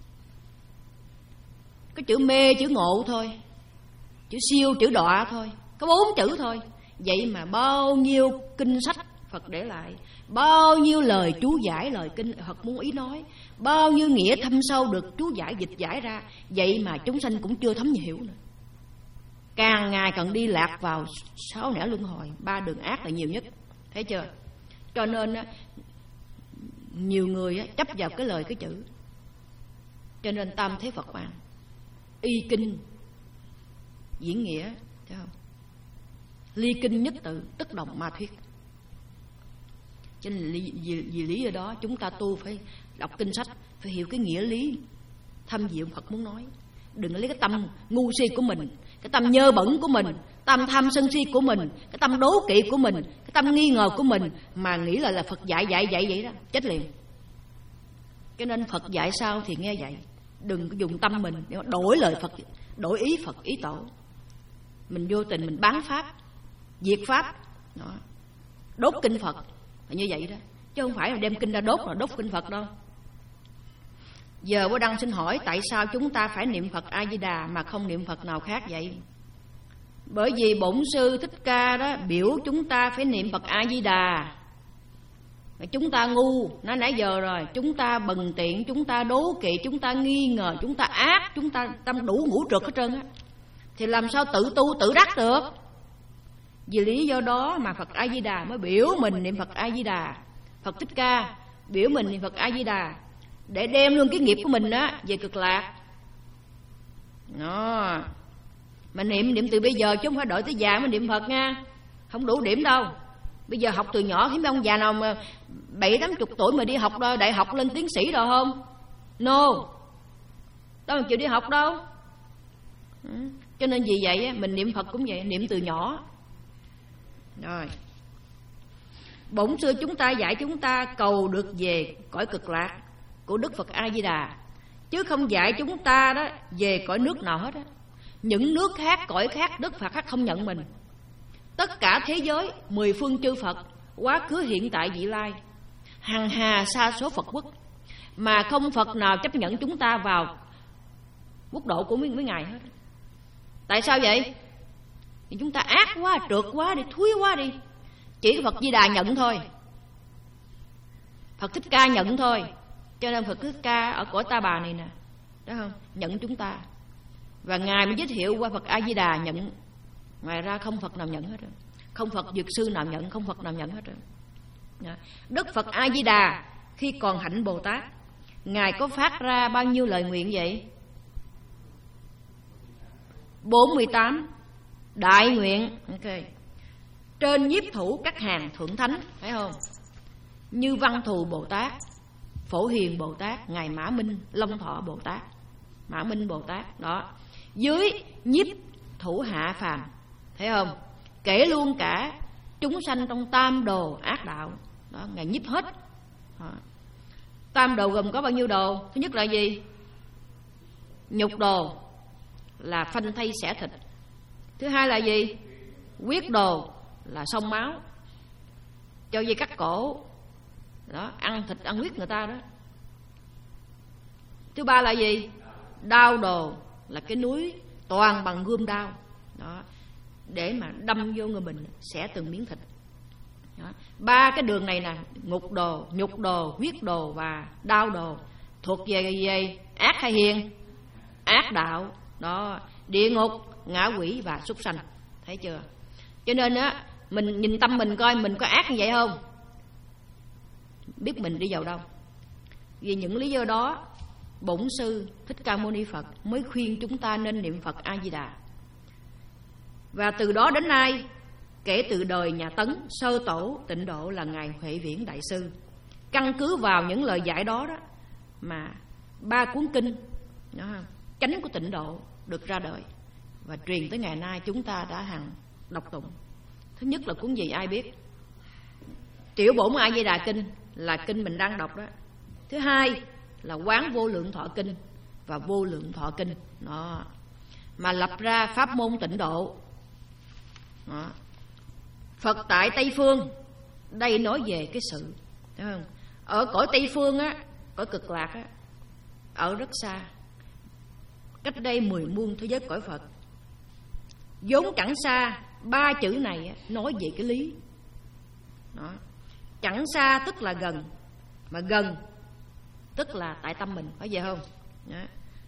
có chữ mê, chữ ngộ thôi, chữ siêu, chữ đọa thôi, có bốn chữ thôi. Vậy mà bao nhiêu kinh sách Phật để lại, bao nhiêu lời chú giải, lời kinh Phật muốn ý nói, bao nhiêu nghĩa thâm sâu được chú giải dịch giải ra. Vậy mà chúng sanh cũng chưa thấm hiểu nữa, càng ngày càng đi lạc vào sáu nẻo luân hồi, ba đường ác là nhiều nhất. Thấy chưa? Cho nên á, nhiều người á, chấp vào cái lời cái chữ. Cho nên tam thế Phật quan, y kinh diễn nghĩa, thấy không? Ly kinh nhất tự, tức đồng ma thuyết. Cho nên vì, vì lý do đó chúng ta tu phải đọc kinh sách, phải hiểu cái nghĩa lý thâm diệu Phật muốn nói. Đừng lấy cái tâm ngu si của mình, cái tâm nhơ bẩn của mình, tâm tham sân si của mình, cái tâm đố kỵ của mình, cái tâm nghi ngờ của mình mà nghĩ là là Phật dạy dạy dạy vậy đó, chết liền. Cho nên Phật dạy sao thì nghe vậy, đừng có dùng tâm mình để đổi lời Phật, đổi ý Phật, ý tổ. Mình vô tình mình bán pháp, diệt pháp đó, đốt kinh Phật là như vậy đó, chứ không phải là đem kinh ra đốt là đốt kinh Phật đâu. Giờ Bố Đăng xin hỏi, tại sao chúng ta phải niệm Phật A Di Đà mà không niệm Phật nào khác vậy? Bởi vì Bổn Sư Thích Ca đó biểu chúng ta phải niệm Phật A Di Đà. Chúng ta ngu, nói nãy giờ rồi, chúng ta bần tiện, chúng ta đố kỵ, chúng ta nghi ngờ, chúng ta ác, chúng ta tâm đủ ngũ trượt hết trơn á, thì làm sao tự tu tự đắc được? Vì lý do đó mà Phật A Di Đà mới biểu mình niệm Phật A Di Đà. Phật Thích Ca biểu mình niệm Phật A Di Đà để đem luôn cái nghiệp của mình đó về cực lạc. Đó. Mà niệm niệm từ bây giờ chứ không phải đợi tới già mới niệm Phật nha, không đủ điểm đâu. Bây giờ học từ nhỏ, thấy mấy ông già nào mà bảy tám chục tuổi mà đi học đại học lên tiến sĩ rồi không? No, đâu mà chịu đi học đâu. Cho nên vì vậy mình niệm Phật cũng vậy, niệm từ nhỏ. Rồi, Bổn Sư chúng ta dạy chúng ta cầu được về cõi cực lạc của Đức Phật A Di Đà, chứ không dạy chúng ta đó về cõi nước nào hết á. Những nước khác, cõi khác, Đức Phật khác không nhận mình. Tất cả thế giới, mười phương chư Phật, quá khứ hiện tại vị lai, hằng hà sa số Phật quốc, mà không Phật nào chấp nhận chúng ta vào quốc độ của mấy, mấy ngài hết. Tại sao vậy? Thì chúng ta ác quá, trượt quá đi, thúi quá đi. Chỉ Phật Di Đà nhận thôi, Phật Thích Ca nhận thôi. Cho nên Phật Thích Ca ở cõi Ta Bà này nè, đó không? Nhận chúng ta. Và Ngài mới giới thiệu qua Phật A Di Đà nhận. Ngoài ra không Phật nào nhận hết rồi. Không Phật Dược Sư nào nhận, không Phật nào nhận hết rồi. Đức Phật A Di Đà khi còn hạnh Bồ Tát, Ngài có phát ra bao nhiêu lời nguyện vậy? bốn mươi tám đại nguyện. Ok. Trên nhiếp thủ các hàng thượng thánh, phải không? Như Văn Thù Bồ Tát, Phổ Hiền Bồ Tát, Ngài Mã Minh Long Thọ Bồ Tát, Mã Minh Bồ Tát đó. Dưới nhiếp thủ hạ phàm, thấy không? Kể luôn cả chúng sanh trong tam đồ ác đạo đó, Ngài nhiếp hết đó. Tam đồ gồm có bao nhiêu đồ? Thứ nhất là gì? Nhục đồ, là phanh thây xẻ thịt. Thứ hai là gì? Huyết đồ, là xông máu, cho dây cắt cổ đó, ăn thịt ăn huyết người ta đó. Thứ ba là gì? Đao đồ, là cái núi toàn bằng gươm đao đó, để mà đâm vô người mình, xẻ từng miếng thịt đó. Ba cái đường này nè, ngục đồ, nhục đồ, huyết đồ và đao đồ, thuộc về về ác hay hiền? Ác đạo đó. Địa ngục, ngạ quỷ và súc sanh. Thấy chưa? Cho nên á, mình nhìn tâm mình coi mình có ác như vậy không, biết mình đi vào đâu. Vì những lý do đó, Bổn Sư Thích Ca Mâu Ni Phật mới khuyên chúng ta nên niệm Phật A Di Đà. Và từ đó đến nay, kể từ đời nhà Tấn, sơ tổ Tịnh Độ là Ngài Huệ Viễn Đại Sư, căn cứ vào những lời dạy đó đó mà ba cuốn kinh đó, chánh của Tịnh Độ được ra đời và truyền tới ngày nay chúng ta đã hằng đọc tụng. Thứ nhất là cuốn gì ai biết? Tiểu Bổn A Di Đà Kinh là kinh mình đang đọc đó. Thứ hai là Quán Vô Lượng Thọ Kinh và Vô Lượng Thọ Kinh đó, mà lập ra pháp môn Tịnh Độ đó. Phật tại Tây Phương, đây nói về cái sự, thấy không? Ở cõi Tây Phương á, cõi cực lạc á, ở rất xa, cách đây mười muôn thế giới cõi Phật. Vốn chẳng xa, ba chữ này nói về cái lý đó. Chẳng xa tức là gần, mà gần tức là tại tâm mình, phải vậy không đó.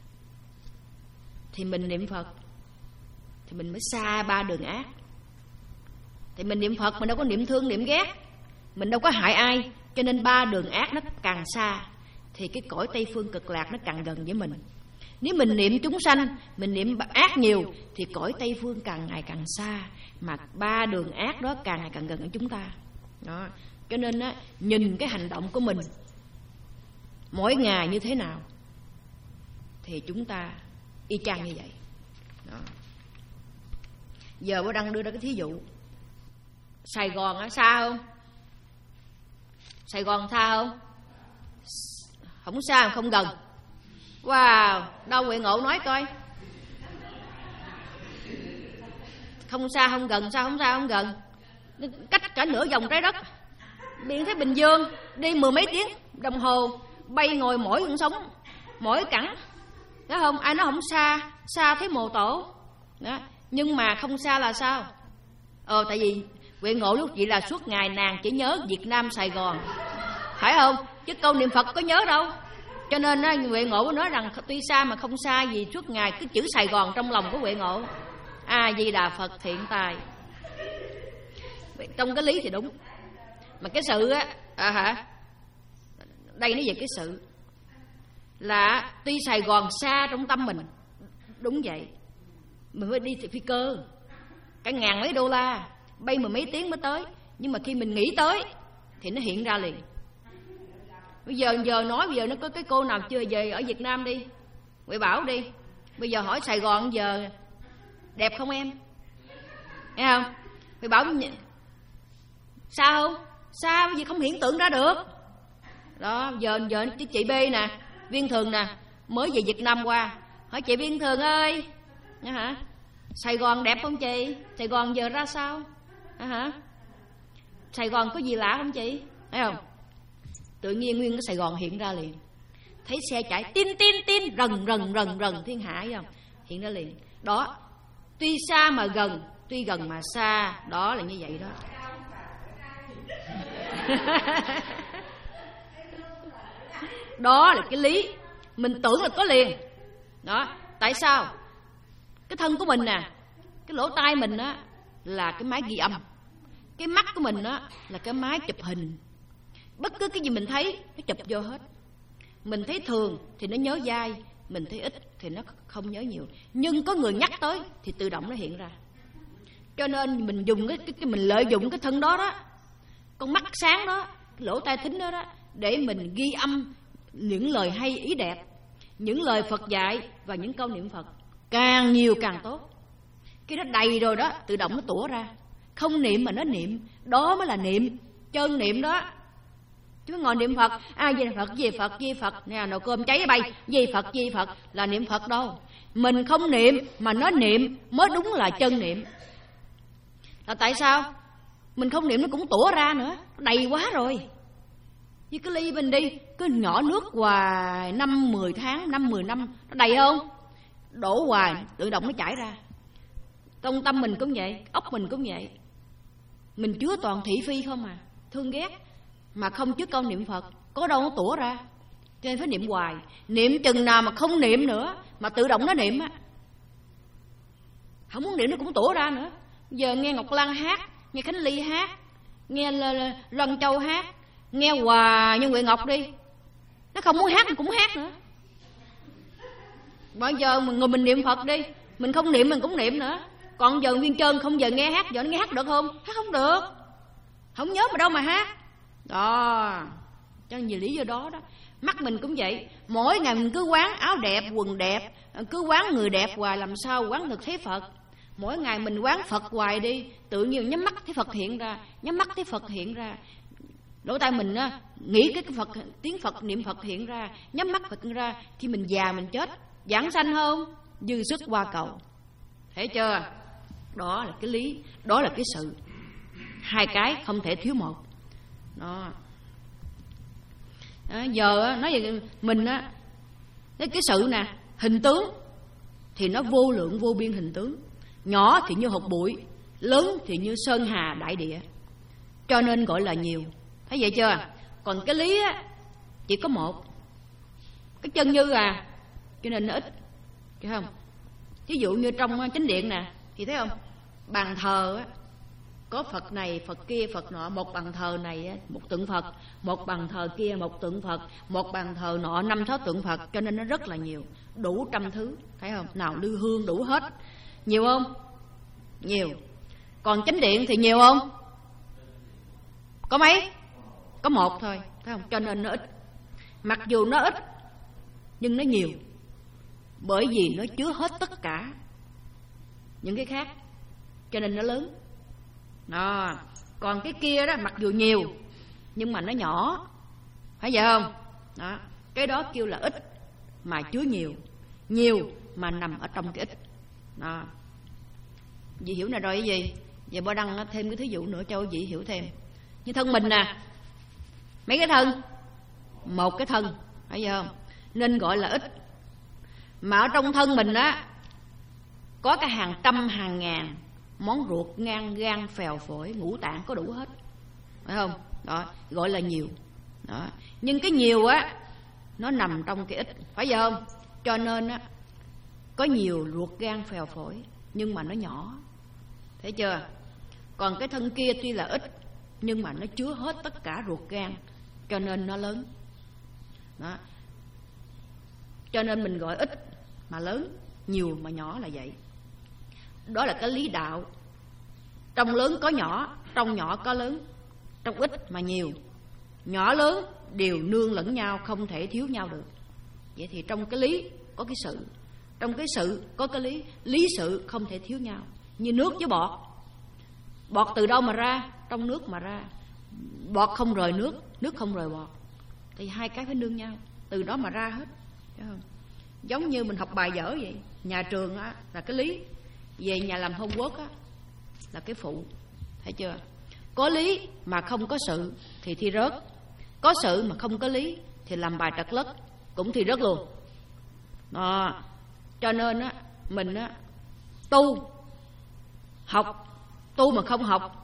Thì mình niệm Phật thì mình mới xa ba đường ác. Thì mình niệm Phật mình đâu có niệm thương niệm ghét, mình đâu có hại ai, cho nên ba đường ác nó càng xa thì cái cõi Tây Phương Cực Lạc nó càng gần với mình. Nếu mình niệm chúng sanh, mình niệm ác nhiều thì cõi Tây Phương càng ngày càng xa, mà ba đường ác đó càng ngày càng gần với chúng ta đó. Cho nên á, nhìn cái hành động của mình mỗi ngày như thế nào thì chúng ta y chang như vậy đó. Giờ bố Đăng đưa ra cái thí dụ Sài Gòn á, xa không? Sài Gòn xa không? Không xa không gần. Wow, đâu Huệ Ngộ nói coi. Không xa không gần, sao không xa không gần? Cách cả nửa vòng trái đất. Biển Thái Bình Dương đi mười mấy tiếng đồng hồ, bay ngồi mỗi con sóng, mỗi cẳng, đó không? Ai nói không xa, xa thấy mồ tổ đó. Nhưng mà không xa là sao? Ờ, tại vì Huệ Ngộ lúc vậy là suốt ngày nàng chỉ nhớ Việt Nam Sài Gòn, phải không? Chứ câu niệm Phật có nhớ đâu. Cho nên á, Huệ Ngộ nói rằng tuy xa mà không xa gì, suốt ngày cứ chữ Sài Gòn trong lòng của Huệ Ngộ. A Di Đà Phật thiện tài. Trong cái lý thì đúng, mà cái sự á à, hả? Đây nói về cái sự là tuy Sài Gòn xa trong tâm mình, đúng vậy, mình phải đi phi cơ cả ngàn mấy đô la, bay mười mấy tiếng mới tới. Nhưng mà khi mình nghĩ tới thì nó hiện ra liền. Bây giờ giờ nói bây giờ nó có cái cô nào chưa về ở Việt Nam đi, Huệ bảo đi. Bây giờ hỏi Sài Gòn giờ đẹp không em? Nghe không? Huệ bảo xa không? Xa bởi vì không hiện tượng ra được. Đó, giờ giờ chị B nè, Viên Thường nè, mới về Việt Nam qua. Hỏi chị Viên Thường ơi, hả? Sài Gòn đẹp không chị? Sài Gòn giờ ra sao? Hả? Sài Gòn có gì lạ không chị? Thấy không? Tự nhiên nguyên cái Sài Gòn hiện ra liền. Thấy xe chạy tin tin tin rần rần rần rần thiên hạ, thấy không? Hiện ra liền. Đó, tuy xa mà gần, tuy gần mà xa, đó là như vậy đó. Đó là cái lý. Mình tưởng là có liền. Đó, tại sao? Cái thân của mình nè, cái lỗ tai mình á là cái máy ghi âm, cái mắt của mình á là cái máy chụp hình. Bất cứ cái gì mình thấy nó chụp vô hết. Mình thấy thường thì nó nhớ dai, mình thấy ít thì nó không nhớ nhiều. Nhưng có người nhắc tới thì tự động nó hiện ra. Cho nên mình dùng cái, cái, cái mình lợi dụng cái thân đó đó, con mắt sáng đó, cái lỗ tai thính đó đó, để mình ghi âm những lời hay ý đẹp, những lời Phật dạy và những câu niệm Phật. Càng nhiều càng tốt. Khi nó đầy rồi đó, tự động nó tủa ra. Không niệm mà nó niệm, đó mới là niệm, chân niệm đó. Chứ ngồi niệm Phật, ai về Phật, về Phật, về Phật, nè, nồi cơm cháy bay, về Phật, về Phật là niệm Phật đâu. Mình không niệm mà nó niệm mới đúng là chân niệm. Là tại sao? Mình không niệm nó cũng tủa ra nữa, đầy quá rồi. Như cái ly mình đi, cứ nhỏ nước hoài năm mười tháng, năm mười năm, nó đầy không? Đổ hoài, tự động nó chảy ra. Trong tâm mình cũng vậy, óc mình cũng vậy. Mình chứa toàn thị phi không à, thương ghét, mà không chứa câu niệm Phật, có đâu nó tủa ra. Cho nên phải niệm hoài. Niệm chừng nào mà không niệm nữa, mà tự động nó niệm á, không muốn niệm nó cũng tủa ra nữa. Giờ nghe Ngọc Lan hát, nghe Khánh Ly hát, nghe Loan Châu hát, nghe hoài như Huệ Ngọc đi, nó không muốn hát mình cũng hát nữa. Bây giờ người mình niệm Phật đi, mình không niệm mình cũng niệm nữa. Còn giờ Viên Trơn không giờ nghe hát, giờ nó nghe hát được không? Hát không được, không nhớ mà đâu mà hát. Đó, cho nhiều lý do đó đó. Mắt mình cũng vậy, mỗi ngày mình cứ quán áo đẹp, quần đẹp, cứ quán người đẹp hoài, làm sao quán được thấy Phật. Mỗi ngày mình quán Phật hoài đi, tự nhiên nhắm mắt thấy Phật hiện ra, nhắm mắt thấy Phật hiện ra. Lỗ tai mình á, nghĩ cái Phật, tiếng Phật, niệm Phật hiện ra, nhắm mắt Phật ra. Khi mình già mình chết, giảng sanh không? Dư sức qua cầu. Thấy chưa? Đó là cái lý, đó là cái sự. Hai cái không thể thiếu một. Đó. À, giờ á, nói về mình á, Thế cái sự nè, hình tướng thì nó vô lượng vô biên hình tướng, nhỏ thì như hột bụi, lớn thì như sơn hà đại địa, cho nên gọi là nhiều. Thấy vậy chưa? Còn cái lý á, chỉ có một, cái chân như à, cho nên nó ít, thấy không? Ví dụ như trong chánh điện nè, thì thấy không? Bàn thờ á, có Phật này, Phật kia, Phật nọ. Một bàn thờ này á, một tượng Phật, một bàn thờ kia một tượng Phật, một bàn thờ nọ năm sáu tượng Phật, cho nên nó rất là nhiều, đủ trăm thứ. Thấy không? Nào lư hương đủ hết. Nhiều không? Nhiều. Còn chánh điện thì nhiều không? Có mấy? Có một thôi. Thấy không? Cho nên nó ít. Mặc dù nó ít nhưng nó nhiều, bởi vì nó chứa hết tất cả những cái khác, cho nên nó lớn. Đó. Còn cái kia đó, mặc dù nhiều nhưng mà nó nhỏ, phải vậy không? Đó. Cái đó kêu là ít mà chứa nhiều, nhiều mà nằm ở trong cái ít. Đó. Dì hiểu này rồi cái gì? Giờ bà đăng thêm cái thí dụ nữa cho dì hiểu thêm. Như thân mình nè, mấy cái thân? Một cái thân, phải vậy không? Nên gọi là ít. Mà ở trong thân mình á, có cả hàng trăm hàng ngàn món ruột, gan, gan, phèo, phổi, ngũ tạng có đủ hết, phải không? Đó, gọi là nhiều. Đó. Nhưng cái nhiều á, nó nằm trong cái ít, phải vậy không? Cho nên á, có nhiều ruột, gan, phèo, phổi, nhưng mà nó nhỏ. Thấy chưa? Còn cái thân kia tuy là ít, nhưng mà nó chứa hết tất cả ruột gan, cho nên nó lớn. Đó. Cho nên mình gọi ít mà lớn, nhiều mà nhỏ là vậy. Đó là cái lý đạo. Trong lớn có nhỏ, trong nhỏ có lớn, trong ít mà nhiều. Nhỏ lớn đều nương lẫn nhau, không thể thiếu nhau được. Vậy thì trong cái lý có cái sự, trong cái sự có cái lý. Lý sự không thể thiếu nhau. Như nước với bọt. Bọt từ đâu mà ra? Trong nước mà ra. Bọt không rời nước, nước không rời bọt, thì hai cái phải nương nhau, từ đó mà ra hết. Thấy không? Giống như mình học bài dở vậy. Nhà trường á, là cái lý, về nhà làm homework á, là cái phụ. Thấy chưa? Có lý mà không có sự thì thi rớt. Có sự mà không có lý thì làm bài trật lất, cũng thi rớt luôn. Đó. Cho nên á, mình á, tu học, tu mà không học,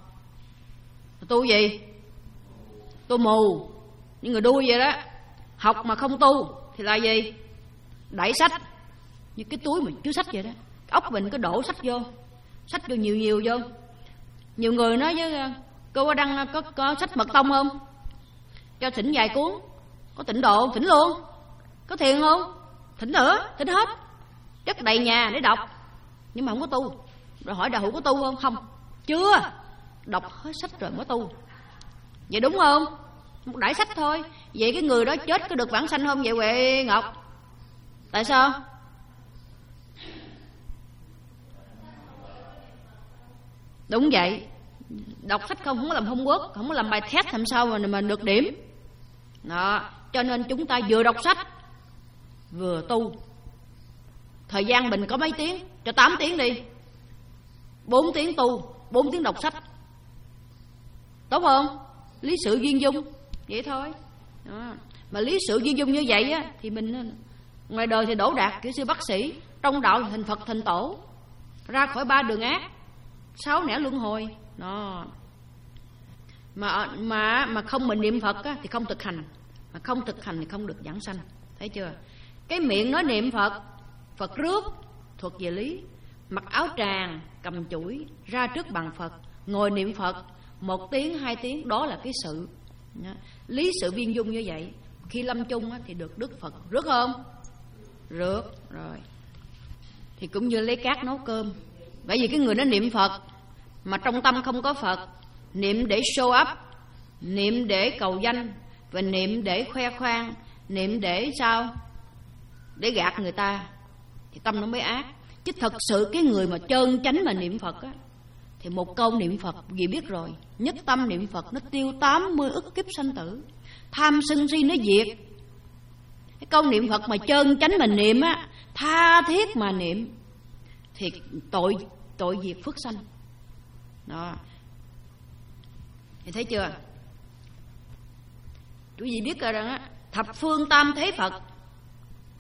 tu gì? Tu mù. Những người đuôi vậy đó. Học mà không tu thì là gì? Đẩy sách, như cái túi mình chứa sách vậy đó. Ốc mình có đổ sách vô, sách vô nhiều nhiều vô. Nhiều người nói với cô Đăng có, có sách mật tông không? Cho thỉnh vài cuốn. Có thỉnh độ, thỉnh luôn. Có thiền không? Thỉnh nữa, thỉnh hết. Chất đầy nhà để đọc, nhưng mà không có tu. Rồi hỏi đạo hữu có tu không? Không. Chưa. Đọc hết sách rồi mới tu. Vậy đúng không? Một đải sách thôi. Vậy cái người đó chết có được vãng sanh không vậy Huệ Ngọc? Tại sao? Đúng vậy. Đọc sách không, không có làm homework, không có làm bài test, làm sao mà, mà được điểm. Đó. Cho nên chúng ta vừa đọc sách vừa tu. Thời gian mình có mấy tiếng? Cho tám tiếng đi. Bốn tiếng tu, bốn tiếng đọc sách. Tốt không? Lý sự duyên dung. Vậy thôi. Đó. Mà lý sự duyên dung như vậy á, thì mình ngoài đời thì đỗ đạt kỹ sư bác sĩ, trong đạo thì thành Phật thành tổ, ra khỏi ba đường ác, sáu nẻo luân hồi. Đó. Mà mà mà không mình niệm Phật á, thì không thực hành, mà không thực hành thì không được giảng sanh. Thấy chưa? Cái miệng nói niệm Phật, Phật rước thuộc về lý. Mặc áo tràng, cầm chuỗi ra trước bàn Phật, ngồi niệm Phật một tiếng hai tiếng, đó là cái sự. Lý sự viên dung như vậy. Khi lâm chung á, thì được Đức Phật rước không? Rước rồi. Thì cũng như lấy cát nấu cơm. Bởi vì cái người nó niệm Phật mà trong tâm không có Phật, niệm để show up, niệm để cầu danh, và niệm để khoe khoang, niệm để sao? Để gạt người ta, thì tâm nó mới ác. Chứ thật sự cái người mà trơn chánh mà niệm Phật á, thì một câu niệm Phật vì biết rồi, nhất tâm niệm Phật nó tiêu tám mươi ức kiếp sanh tử, tham sân si nó diệt. Cái câu niệm Phật mà trơn chánh mà niệm á, tha thiết mà niệm, thì tội tội diệt phước sanh. Đó. Thì thấy chưa? Quý vị biết rồi rằng á, thập phương tam thế Phật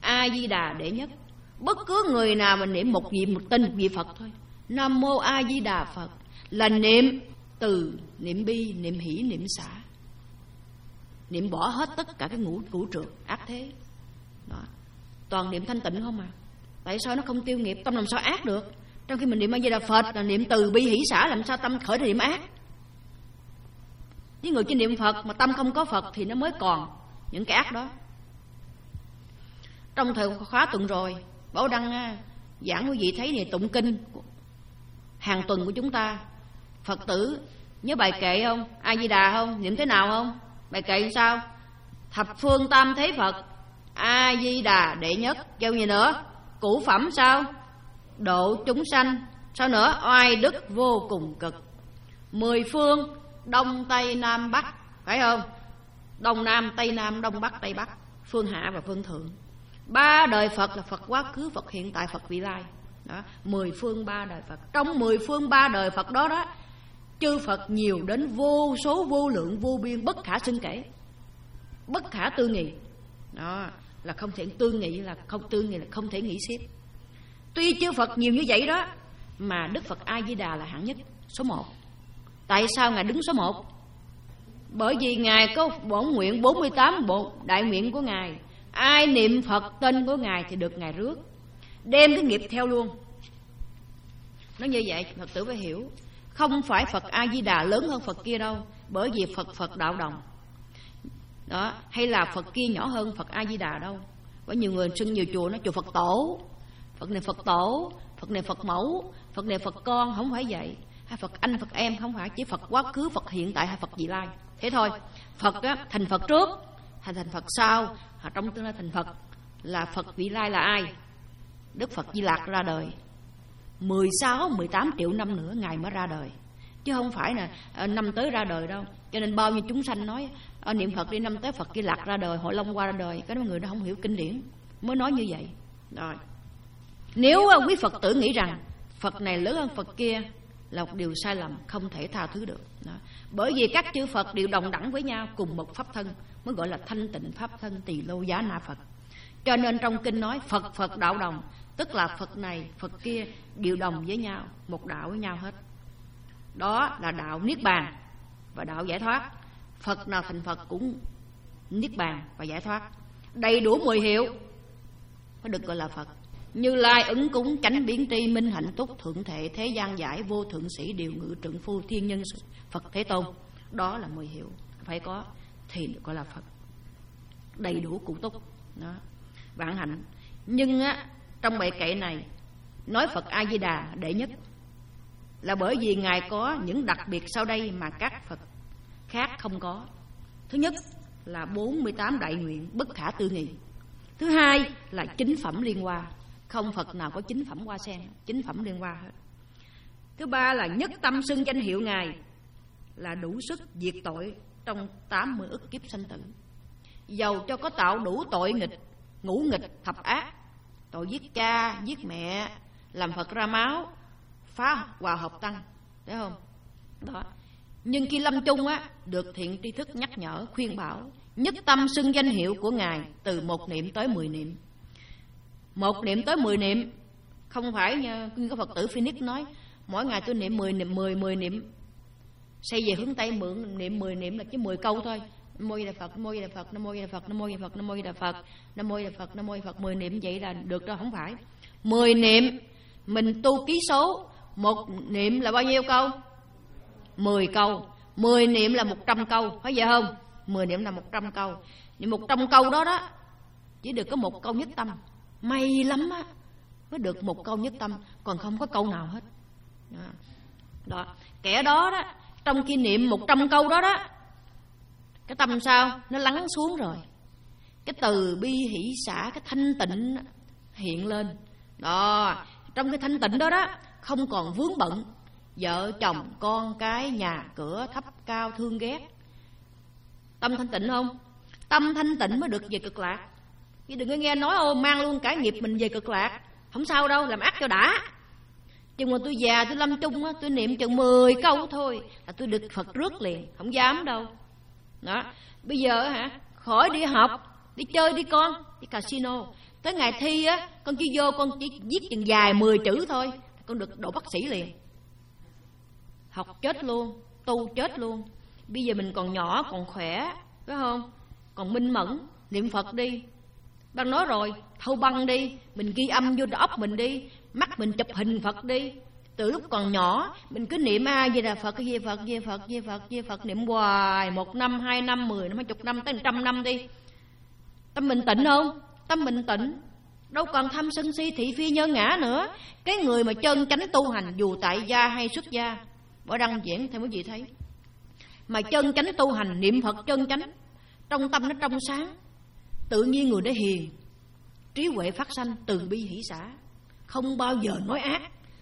A Di Đà đệ nhất. Bất cứ người nào mà niệm một vị, một tên một vị Phật thôi, Nam Mô A Di Đà Phật, là niệm từ, niệm bi, niệm hỷ, niệm xả, niệm bỏ hết tất cả cái ngũ cũ trượt ác thế đó. Toàn niệm thanh tịnh không à. Tại sao nó không tiêu nghiệp? Tâm làm sao ác được? Trong khi mình niệm A Di Đà Phật là niệm từ bi hỷ xả, làm sao tâm khởi niệm ác? Với người chỉ niệm Phật mà tâm không có Phật thì nó mới còn những cái ác đó. Trong thời khóa tuần rồi, Bảo Đăng giảng quý vị thấy này, tụng kinh hàng tuần của chúng ta, Phật tử nhớ bài kệ không? A Di Đà không? Niệm thế nào không? Bài kệ sao? Thập phương tam thế Phật, A Di Đà đệ nhất. Kêu gì nữa? Cửu phẩm sao? Độ chúng sanh. Sao nữa? Oai đức vô cùng cực. Mười phương Đông Tây Nam Bắc, phải không? Đông Nam Tây Nam, Đông Bắc Tây Bắc, phương hạ và phương thượng. Ba đời Phật là Phật quá khứ, Phật hiện tại, Phật vị lai đó. Mười phương ba đời Phật. Trong mười phương ba đời Phật đó đó, chư Phật nhiều đến vô số vô lượng vô biên, bất khả xưng kể, bất khả tư nghị. Đó là không thể tư nghị, là không tư nghị là không thể nghĩ xiết. Tuy chư Phật nhiều như vậy đó, mà Đức Phật A Di Đà là hạng nhất, số một. Tại sao Ngài đứng số một? Bởi vì Ngài có bổn nguyện bốn mươi tám bộ đại nguyện của Ngài. Ai niệm Phật tên của Ngài thì được Ngài rước, đem cái nghiệp theo luôn. Nó như vậy, Phật tử phải hiểu. Không phải Phật A Di Đà lớn hơn Phật kia đâu, bởi vì Phật Phật đạo đồng đó, hay là Phật kia nhỏ hơn Phật A Di Đà đâu. Có nhiều người xưng nhiều chùa nói chùa Phật tổ, Phật này Phật tổ, Phật này Phật mẫu, Phật này Phật con. Không phải vậy. Hay Phật anh Phật em, không phải. Chỉ Phật quá khứ, Phật hiện tại hay Phật vị lai, thế thôi. Phật á, thành Phật trước hay thành Phật sau, hoặc trong tương lai thành Phật. Là Phật vị lai là ai? Đức Phật Di Lặc ra đời mười sáu, mười tám triệu năm nữa Ngài mới ra đời, chứ không phải là năm tới ra đời đâu. Cho nên bao nhiêu chúng sanh nói niệm Phật đi, năm tới Phật Di Lặc ra đời, Hội Long Hoa ra đời. Cái đó người đó không hiểu kinh điển mới nói như vậy. Rồi, nếu quý Phật tử nghĩ rằng Phật này lớn hơn Phật kia là một điều sai lầm, không thể tha thứ được đó. Bởi vì các chư Phật đều đồng đẳng với nhau, cùng một pháp thân, mới gọi là thanh tịnh pháp thân Tỳ Lô Giá Na Phật. Cho nên trong kinh nói Phật Phật đạo đồng, tức là Phật này Phật kia đều đồng với nhau, một đạo với nhau hết. Đó là đạo Niết Bàn và đạo giải thoát. Phật nào thành Phật cũng Niết Bàn và giải thoát, đầy đủ mười hiệu mới được gọi là Phật. Như Lai ứng cúng, chánh biến tri, minh hạnh túc, thượng thệ, thế gian giải, vô thượng sĩ, điều ngự, trượng phu, thiên nhân, Phật Thế Tôn. Đó là mười hiệu phải có thì được gọi là Phật, đầy đủ cụ túc đó, vạn hạnh. Nhưng á, trong bài kệ này nói Phật A Di Đà đệ nhất là bởi vì Ngài có những đặc biệt sau đây mà các Phật khác không có. Thứ nhất là bốn mươi tám đại nguyện bất khả tư nghị. Thứ hai là chính phẩm liên hoa, không Phật nào có chính phẩm hoa sen, chính phẩm liên hoa hết. Thứ ba là nhất tâm xưng danh hiệu Ngài, là đủ sức diệt tội trong tám mươi ức kiếp sanh tử. Dầu cho có tạo đủ tội nghịch, ngũ nghịch, thập ác, tội giết cha, giết mẹ, làm Phật ra máu, phá hòa hợp tăng, thấy không? Đó. Nhưng khi lâm chung á, được thiện tri thức nhắc nhở, khuyên bảo, nhất tâm xưng danh hiệu của Ngài từ một niệm tới mười niệm. Một niệm tới mười niệm, không phải như có Phật tử Phoenix nói mỗi ngày tôi niệm mười niệm, mười mười niệm. Xây về hướng Tây mượn niệm mười niệm là chỉ mười câu thôi. Nam mô Di Đà Phật, Nam mô Di Đà Phật, Nam mô Di Đà Phật, Nam mô Di Đà Phật, Nam mô Di Đà Phật, Nam mô Di Đà Phật, Nam mô Di Đà Phật, mười niệm vậy là được đâu, không phải. Mười niệm mình tu ký số, một niệm là bao nhiêu câu? Mười câu. Mười niệm là một trăm câu, phải vậy không? Mười niệm là một trăm câu. Thì một trăm câu đó đó chỉ được có một câu nhất tâm. May lắm á mới được một câu nhất tâm, còn không có câu nào hết. Đó, đó. Kẻ đó đó trong khi niệm một trăm câu đó đó, cái tâm sao? Nó lắng xuống rồi. Cái từ bi hỷ xả, cái thanh tịnh hiện lên. Đó, trong cái thanh tịnh đó đó không còn vướng bận vợ chồng con cái nhà cửa thấp cao thương ghét. Tâm thanh tịnh không? Tâm thanh tịnh mới được về cực lạc. Chứ đừng có nghe nói ô mang luôn cả nghiệp mình về cực lạc. Không sao đâu, làm ác cho đã. Chừng mà tôi già tôi lâm chung á, tôi niệm chừng mười câu thôi là tôi được Phật rước liền, không dám đâu. Đó, bây giờ hả, khỏi đi học, đi chơi đi con, đi casino, Tới ngày thi á, con chỉ vô con chỉ viết chừng dài mười chữ thôi, con được đỗ bác sĩ liền. Học chết luôn, tu chết luôn. Bây giờ mình còn nhỏ, còn khỏe, phải không? Còn minh mẫn, niệm Phật đi. Đang nói rồi, thâu băng đi, mình ghi âm vô óc mình đi, mắt mình chụp hình Phật đi. Từ lúc còn nhỏ mình cứ niệm A Di Đà Phật, Di Phật, Di Phật, Di Phật, Di Phật, niệm hoài, một năm, hai năm, mười năm, hai chục năm, tới trăm năm đi. Tâm mình tịnh không? Tâm mình tịnh, đâu còn tham sân si thị phi nhân ngã nữa. Cái người mà chân chánh tu hành, dù tại gia hay xuất gia, Bỏ đăng diễn theo quý vị thấy, mà chân chánh tu hành, niệm Phật chân chánh, trong tâm nó trong sáng, tự nhiên người đó hiền, trí huệ phát sanh, từ bi hỷ xả, không bao giờ nói ác,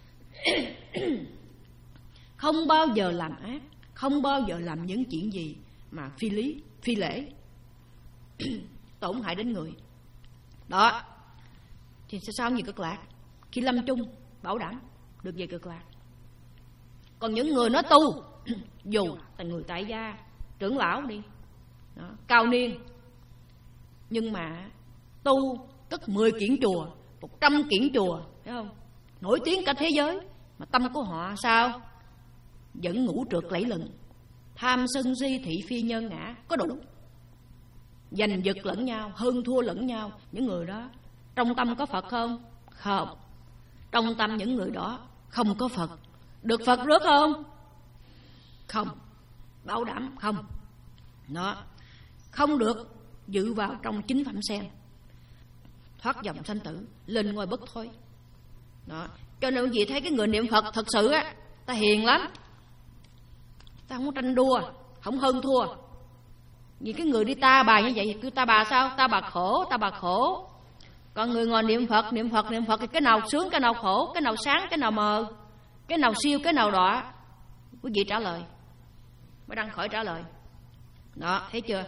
không bao giờ làm ác, không bao giờ làm những chuyện gì mà phi lý, phi lễ, tổn hại đến người. Đó thì sẽ sao gì cực lạc, khi lâm chung bảo đảm được về cực lạc. Còn những người nó tu dù là người tại gia, trưởng lão đi, đó, cao niên, nhưng mà tu tức mười kiển chùa, một trăm kiển chùa, thấy không? Nổi tiếng cả thế giới, mà tâm của họ sao? Vẫn ngũ trượt lẫy lừng, tham sân si thị phi nhân ngã có đủ, giành giật lẫn nhau, hơn thua lẫn nhau. Những người đó trong tâm có Phật không? Không. Trong tâm những người đó không có Phật. Được Phật rước không? Không. Bảo đảm không. Đó. Không được dự vào trong chính phẩm sen, thoát dòng sanh tử, lên ngôi bất thối. Đó. Cho nên quý vị thấy cái người niệm Phật thật sự á, ta hiền lắm, ta không có tranh đua, không hơn thua. Vì cái người đi ta bà như vậy, cứ ta bà sao? Ta bà khổ, ta bà khổ. Còn người ngồi niệm Phật, niệm Phật, niệm Phật thì cái nào sướng, cái nào khổ, cái nào sáng, cái nào mờ, cái nào siêu, cái nào đọa. Quý vị trả lời, mới đăng khỏi trả lời. Đó, thấy chưa?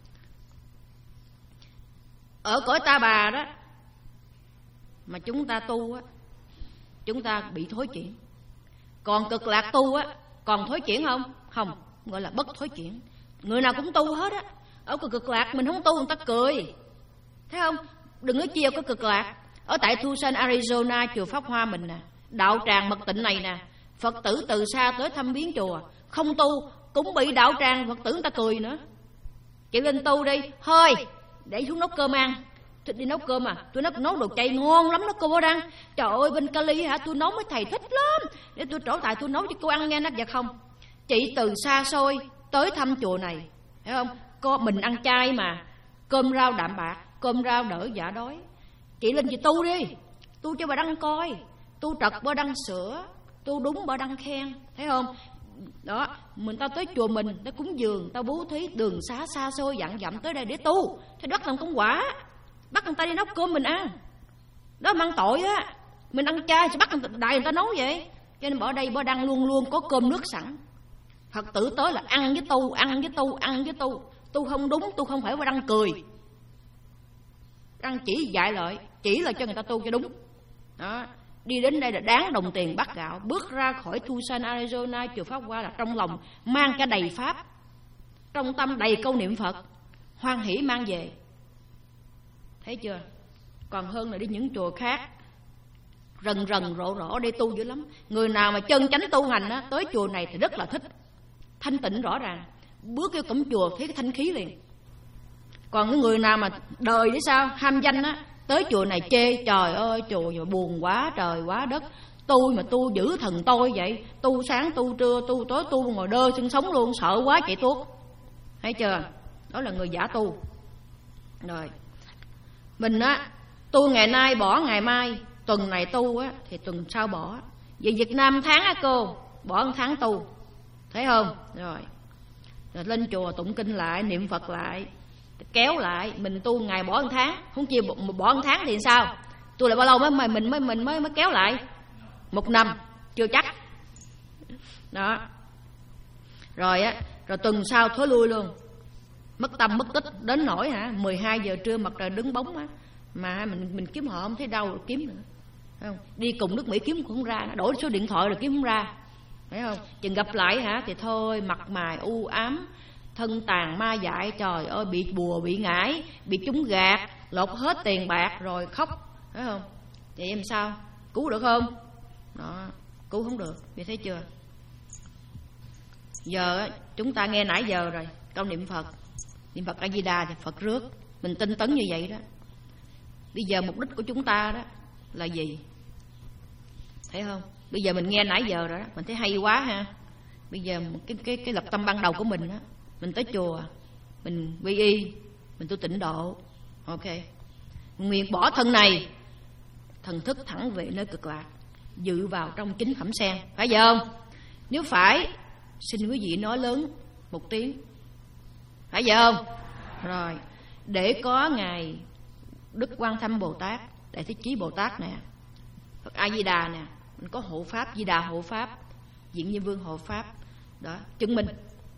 Ở cõi ta bà đó mà chúng ta tu á, chúng ta bị thối chuyển. Còn cực lạc tu á, còn thối chuyển không? Không, gọi là bất thối chuyển. Người nào cũng tu hết á. Ở cực lạc mình không tu người ta cười, thấy không? Đừng có chia có cực lạc. Ở tại Tucson, Arizona, chùa Pháp Hoa mình nè, đạo tràng mật tịnh này nè, Phật tử từ xa tới thăm viếng chùa, không tu cũng bị đạo tràng Phật tử người ta cười nữa. Chị lên tu đi, thôi để xuống nấu cơm ăn. Tôi đi nấu cơm à, tôi nấu, nấu đồ chay ngon lắm đó cô Bó Đăng. Trời ơi bên Cali hả, tôi nấu mấy thầy thích lắm, để tôi trổ tài tôi nấu cho cô ăn nghe. Nó dạ không, chị từ xa xôi tới thăm chùa này, hiểu không? Có mình ăn chay mà, cơm rau đạm bạc, cơm rau đỡ dạ đói. Chị lên chị tu đi, tu cho bà Đăng coi, tu trật Bó Đăng sửa, tu đúng Bó Đăng khen, thấy không? Đó, mình ta tới chùa mình, ta cúng dường, ta bố thí, đường xá xa xôi dặn dặm tới đây để tu, thì bắt làm công quả, bắt người ta đi nấu cơm mình ăn. Đó mang tội á, mình ăn chay sẽ bắt người ta, đại người ta nấu vậy. Cho nên bỏ đây Bó Đăng luôn luôn có cơm nước sẵn. Phật tử tới là ăn với tu, ăn với tu, ăn với tu. Tu không đúng, tu không phải Bó Đăng cười, Đăng chỉ dạy lợi, chỉ là cho người ta tu cho đúng. Đó, đi đến đây là đáng đồng tiền bát gạo. Bước ra khỏi Tucson, Arizona, chùa Pháp Hoa là trong lòng mang cả đầy pháp, trong tâm đầy câu niệm Phật, hoan hỷ mang về. Thấy chưa? Còn hơn là đi những chùa khác rần rần rộ rộ đi tu dữ lắm. Người nào mà chân chánh tu hành á, tới chùa này thì rất là thích, thanh tịnh rõ ràng. Bước vô cổng chùa thấy cái thanh khí liền. Còn cái người nào mà đời với sao ham danh á, tới chùa này chê, trời ơi chùa mà buồn quá trời quá đất, tôi mà tu giữ thần tôi vậy, tu sáng tu trưa tu tối tu ngồi đơ xương sống luôn, sợ quá chạy tuốt. Thấy chưa? Đó là người giả tu. Rồi mình á, tu ngày nay bỏ ngày mai, tuần này tu á thì tuần sau bỏ. Về Việt Nam tháng á cô, bỏ một tháng tu, thấy không? Rồi rồi lên chùa tụng kinh lại, niệm Phật lại, kéo lại. Mình tu ngày bỏ một tháng, không chia bỏ một tháng thì sao? Tu lại bao lâu mới mình mới mình mới mới kéo lại? Một năm chưa chắc. Đó. Rồi á, rồi tuần sau thối lui luôn, mất tâm mất tích đến nỗi hả mười hai giờ trưa mặt trời đứng bóng á, mà mình mình kiếm họ không thấy đâu rồi kiếm nữa, phải không? Đi cùng nước Mỹ kiếm cũng không ra, đổi số điện thoại rồi kiếm không ra, phải không? Chừng gặp lại hả thì thôi mặt mày u ám, thân tàn ma dại, trời ơi bị bùa bị ngải, bị chúng gạt, lột hết tiền bạc rồi khóc, phải không? Vậy làm sao? Cứu được không? Đó, cứu không được, vậy thấy chưa? Giờ chúng ta nghe nãy giờ rồi, câu niệm Phật, niệm Phật A Di Đà thì Phật rước, mình tinh tấn như vậy đó. Bây giờ mục đích của chúng ta đó là gì? Thấy không? Bây giờ mình nghe nãy giờ rồi đó, mình thấy hay quá ha. Bây giờ cái cái cái lập tâm ban đầu của mình đó, mình tới chùa, mình quy y, mình tu tịnh độ, ok. Nguyện bỏ thân này, thần thức thẳng về nơi cực lạc, dự vào trong chính phẩm sen, phải giờ không? Nếu phải, xin quý vị nói lớn một tiếng, phải giờ không? Rồi, để có ngài Đức Quan Thâm Bồ Tát, Đại Thế Chí Bồ Tát nè, Phật A Di Đà nè, mình có hộ pháp, Di Đà hộ pháp, Diện Như Vương hộ pháp, đó chứng minh.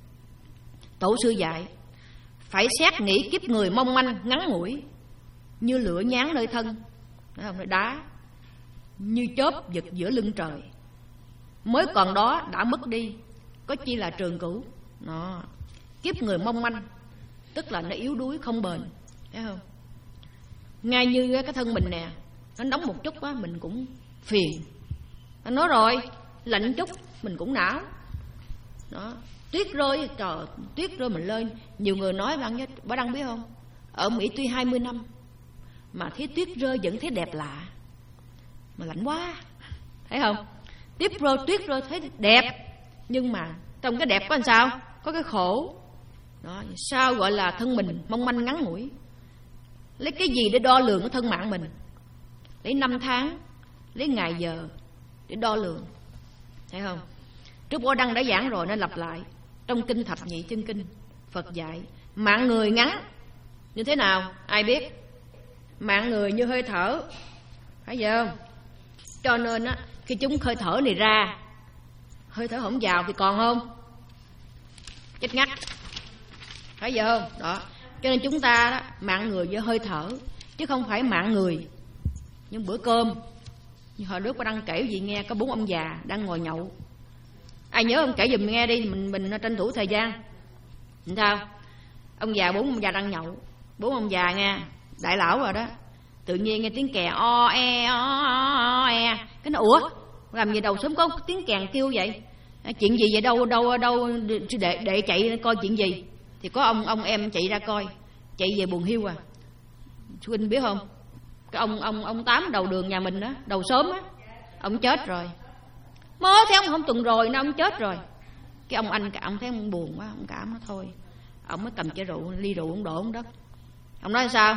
Tổ sư dạy phải xét nghĩ kiếp người mong manh ngắn ngủi, như lửa nhán nơi thân, đó không, nơi đá, như chớp giật giữa lưng trời, mới còn đó đã mất đi, có chi là trường cửu. Nó kiếp người mong manh, tức là nó yếu đuối không bền, thấy không? Ngay như cái thân mình nè, nó nóng một chút á mình cũng phiền, nó nói rồi lạnh chút mình cũng não. Đó, tuyết rơi, trời, tuyết rơi mình lên. Nhiều người nói bạn nhớ, bà Đăng biết không, ở Mỹ tuy hai mươi năm mà thấy tuyết rơi vẫn thấy đẹp lạ, mà lạnh quá, thấy không? Tuyết rơi, tuyết rơi thấy đẹp, nhưng mà trong cái đẹp có làm sao? Có cái khổ. Đó, sao gọi là thân mình mong manh ngắn ngủi? Lấy cái gì để đo lường cái thân mạng mình? Lấy năm tháng, lấy ngày giờ để đo lường, thấy không? Trước Bố Đăng đã giảng rồi nên lặp lại. Trong kinh Thập Nhị Chân Kinh, Phật dạy mạng người ngắn như thế nào? Ai biết? Mạng người như hơi thở, phải giờ không? Cho nên á, khi chúng hơi thở này ra, hơi thở không vào thì còn không? Chết ngắt, phải giờ không? Đó, cho nên chúng ta đó, mạng người với hơi thở, chứ không phải mạng người nhưng bữa cơm. Như hồi trước có đăng kể gì nghe, có bốn ông già đang ngồi nhậu. Ai nhớ ông kể giùm nghe đi, mình mình tranh thủ thời gian. Làm sao? Ông già, bốn ông già đang nhậu, bốn ông già nghe, đại lão rồi đó. Tự nhiên nghe tiếng kè o e o, o, o e. Cái nó ủa, làm gì đầu sớm có tiếng kèn kêu vậy? Chuyện gì vậy? Đâu đâu đâu để để chạy coi chuyện gì? Thì có ông ông em chạy ra coi, chạy về Buồn Hiu à. Chú Huynh biết không? Cái ông ông ông Tám đầu đường nhà mình đó, đầu sớm á, ông chết rồi. Mới thấy ông không tuần rồi, nó ông chết rồi. Cái ông anh, ông thấy ông buồn quá, ông cảm nó thôi. Ông mới cầm chai rượu, ly rượu ông đổ xuống đất. Ông nói sao?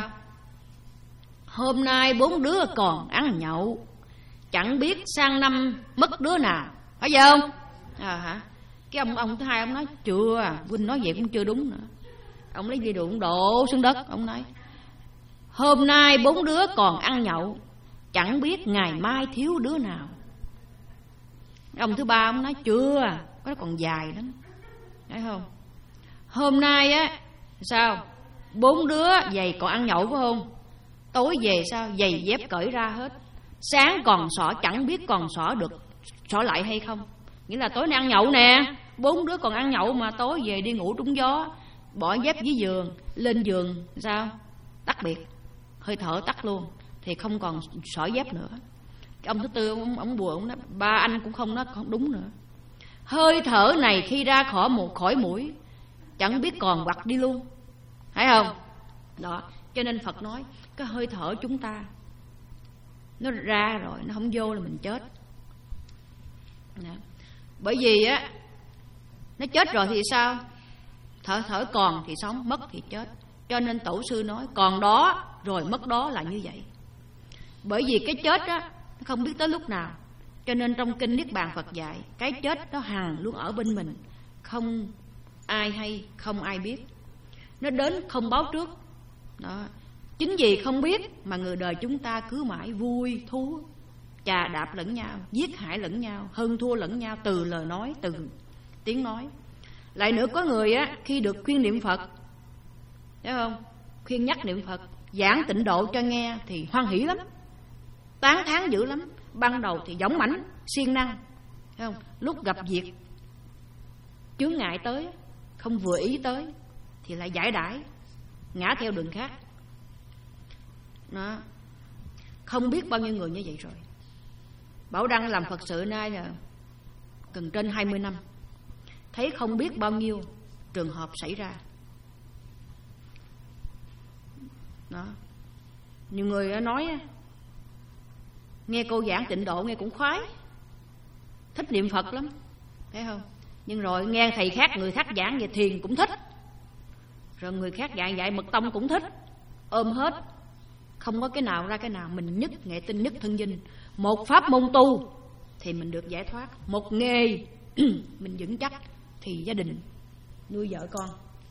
Hôm nay bốn đứa còn ăn nhậu, chẳng biết sang năm mất đứa nào, phải không? À hả? Cái ông ông thứ hai ông nói chưa, Huynh nói vậy cũng chưa đúng nữa. Ông lấy ly rượu ông đổ xuống đất, ông nói hôm nay bốn đứa còn ăn nhậu, chẳng biết ngày mai thiếu đứa nào. Ông thứ ba ông nói chưa, có còn dài lắm, thấy không? Hôm nay á sao? Bốn đứa giày còn ăn nhậu phải không? Tối về sao? Giày dép cởi ra hết. Sáng còn xỏ, chẳng biết còn xỏ được xỏ lại hay không. Nghĩa là tối nay ăn nhậu nè, bốn đứa còn ăn nhậu mà tối về đi ngủ trúng gió, bỏ dép dưới giường, lên giường sao? Tắt biệt, hơi thở tắt luôn, thì không còn xỏ dép nữa. Cái ông thứ tư ông, ông buồn, ông nói ba anh cũng không nói không đúng nữa. Hơi thở này khi ra khỏi một khỏi mũi, chẳng biết còn quặt đi luôn, thấy không? Đó, cho nên Phật nói cái hơi thở chúng ta nó ra rồi, nó không vô là mình chết. Đó. Bởi vì á, nó chết rồi thì sao? Thở thở còn thì sống, mất thì chết. Cho nên tổ sư nói còn đó rồi mất đó là như vậy. Bởi vì cái chết á, nó không biết tới lúc nào. Cho nên trong kinh Niết Bàn Phật dạy cái chết nó hằng luôn ở bên mình, không ai hay, không ai biết. Nó đến không báo trước. Đó. Chính vì không biết mà người đời chúng ta cứ mãi vui thú, chà đạp lẫn nhau, giết hại lẫn nhau, hơn thua lẫn nhau từ lời nói, từ tiếng nói. Lại nữa có người á, khi được khuyên niệm Phật, thấy không? Khuyên nhắc niệm Phật, giảng tịnh độ cho nghe thì hoan hỷ lắm, tán thán dữ lắm. Ban đầu thì dõng mãnh, siêng năng, thấy không? Lúc gặp việc chướng ngại tới, không vừa ý tới thì lại giải đãi, ngã theo đường khác. Đó. Không biết bao nhiêu người như vậy rồi. Bảo Đăng làm Phật sự nay là gần trên hai mươi năm, thấy không biết bao nhiêu trường hợp xảy ra. Đó. Nhiều người nói nghe cô giảng tịnh độ nghe cũng khoái, thích niệm Phật lắm, thấy không? Nhưng rồi nghe thầy khác, người khác giảng về thiền cũng thích, rồi người khác dạy dạy mật tông cũng thích, ôm hết, không có cái nào ra cái nào. Mình nhất nghệ tinh, nhất thân dinh. Một pháp môn tu thì mình được giải thoát, một nghề mình vững chắc thì gia đình nuôi vợ con.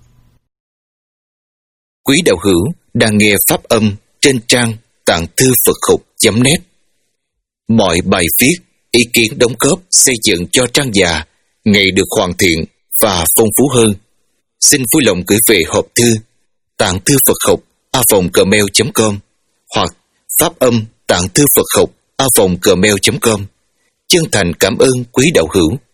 Quý đạo hữu đang nghe pháp âm trên trang tạng thư Phật học chấm net. Mọi bài viết, ý kiến đóng góp xây dựng cho trang già ngày được hoàn thiện và phong phú hơn. Xin vui lòng gửi về hộp thư tạng thư Phật học a vòng gmail chấm com hoặc pháp âm tạng thư Phật học a vòng gmail chấm com. Chân thành cảm ơn quý đạo hữu.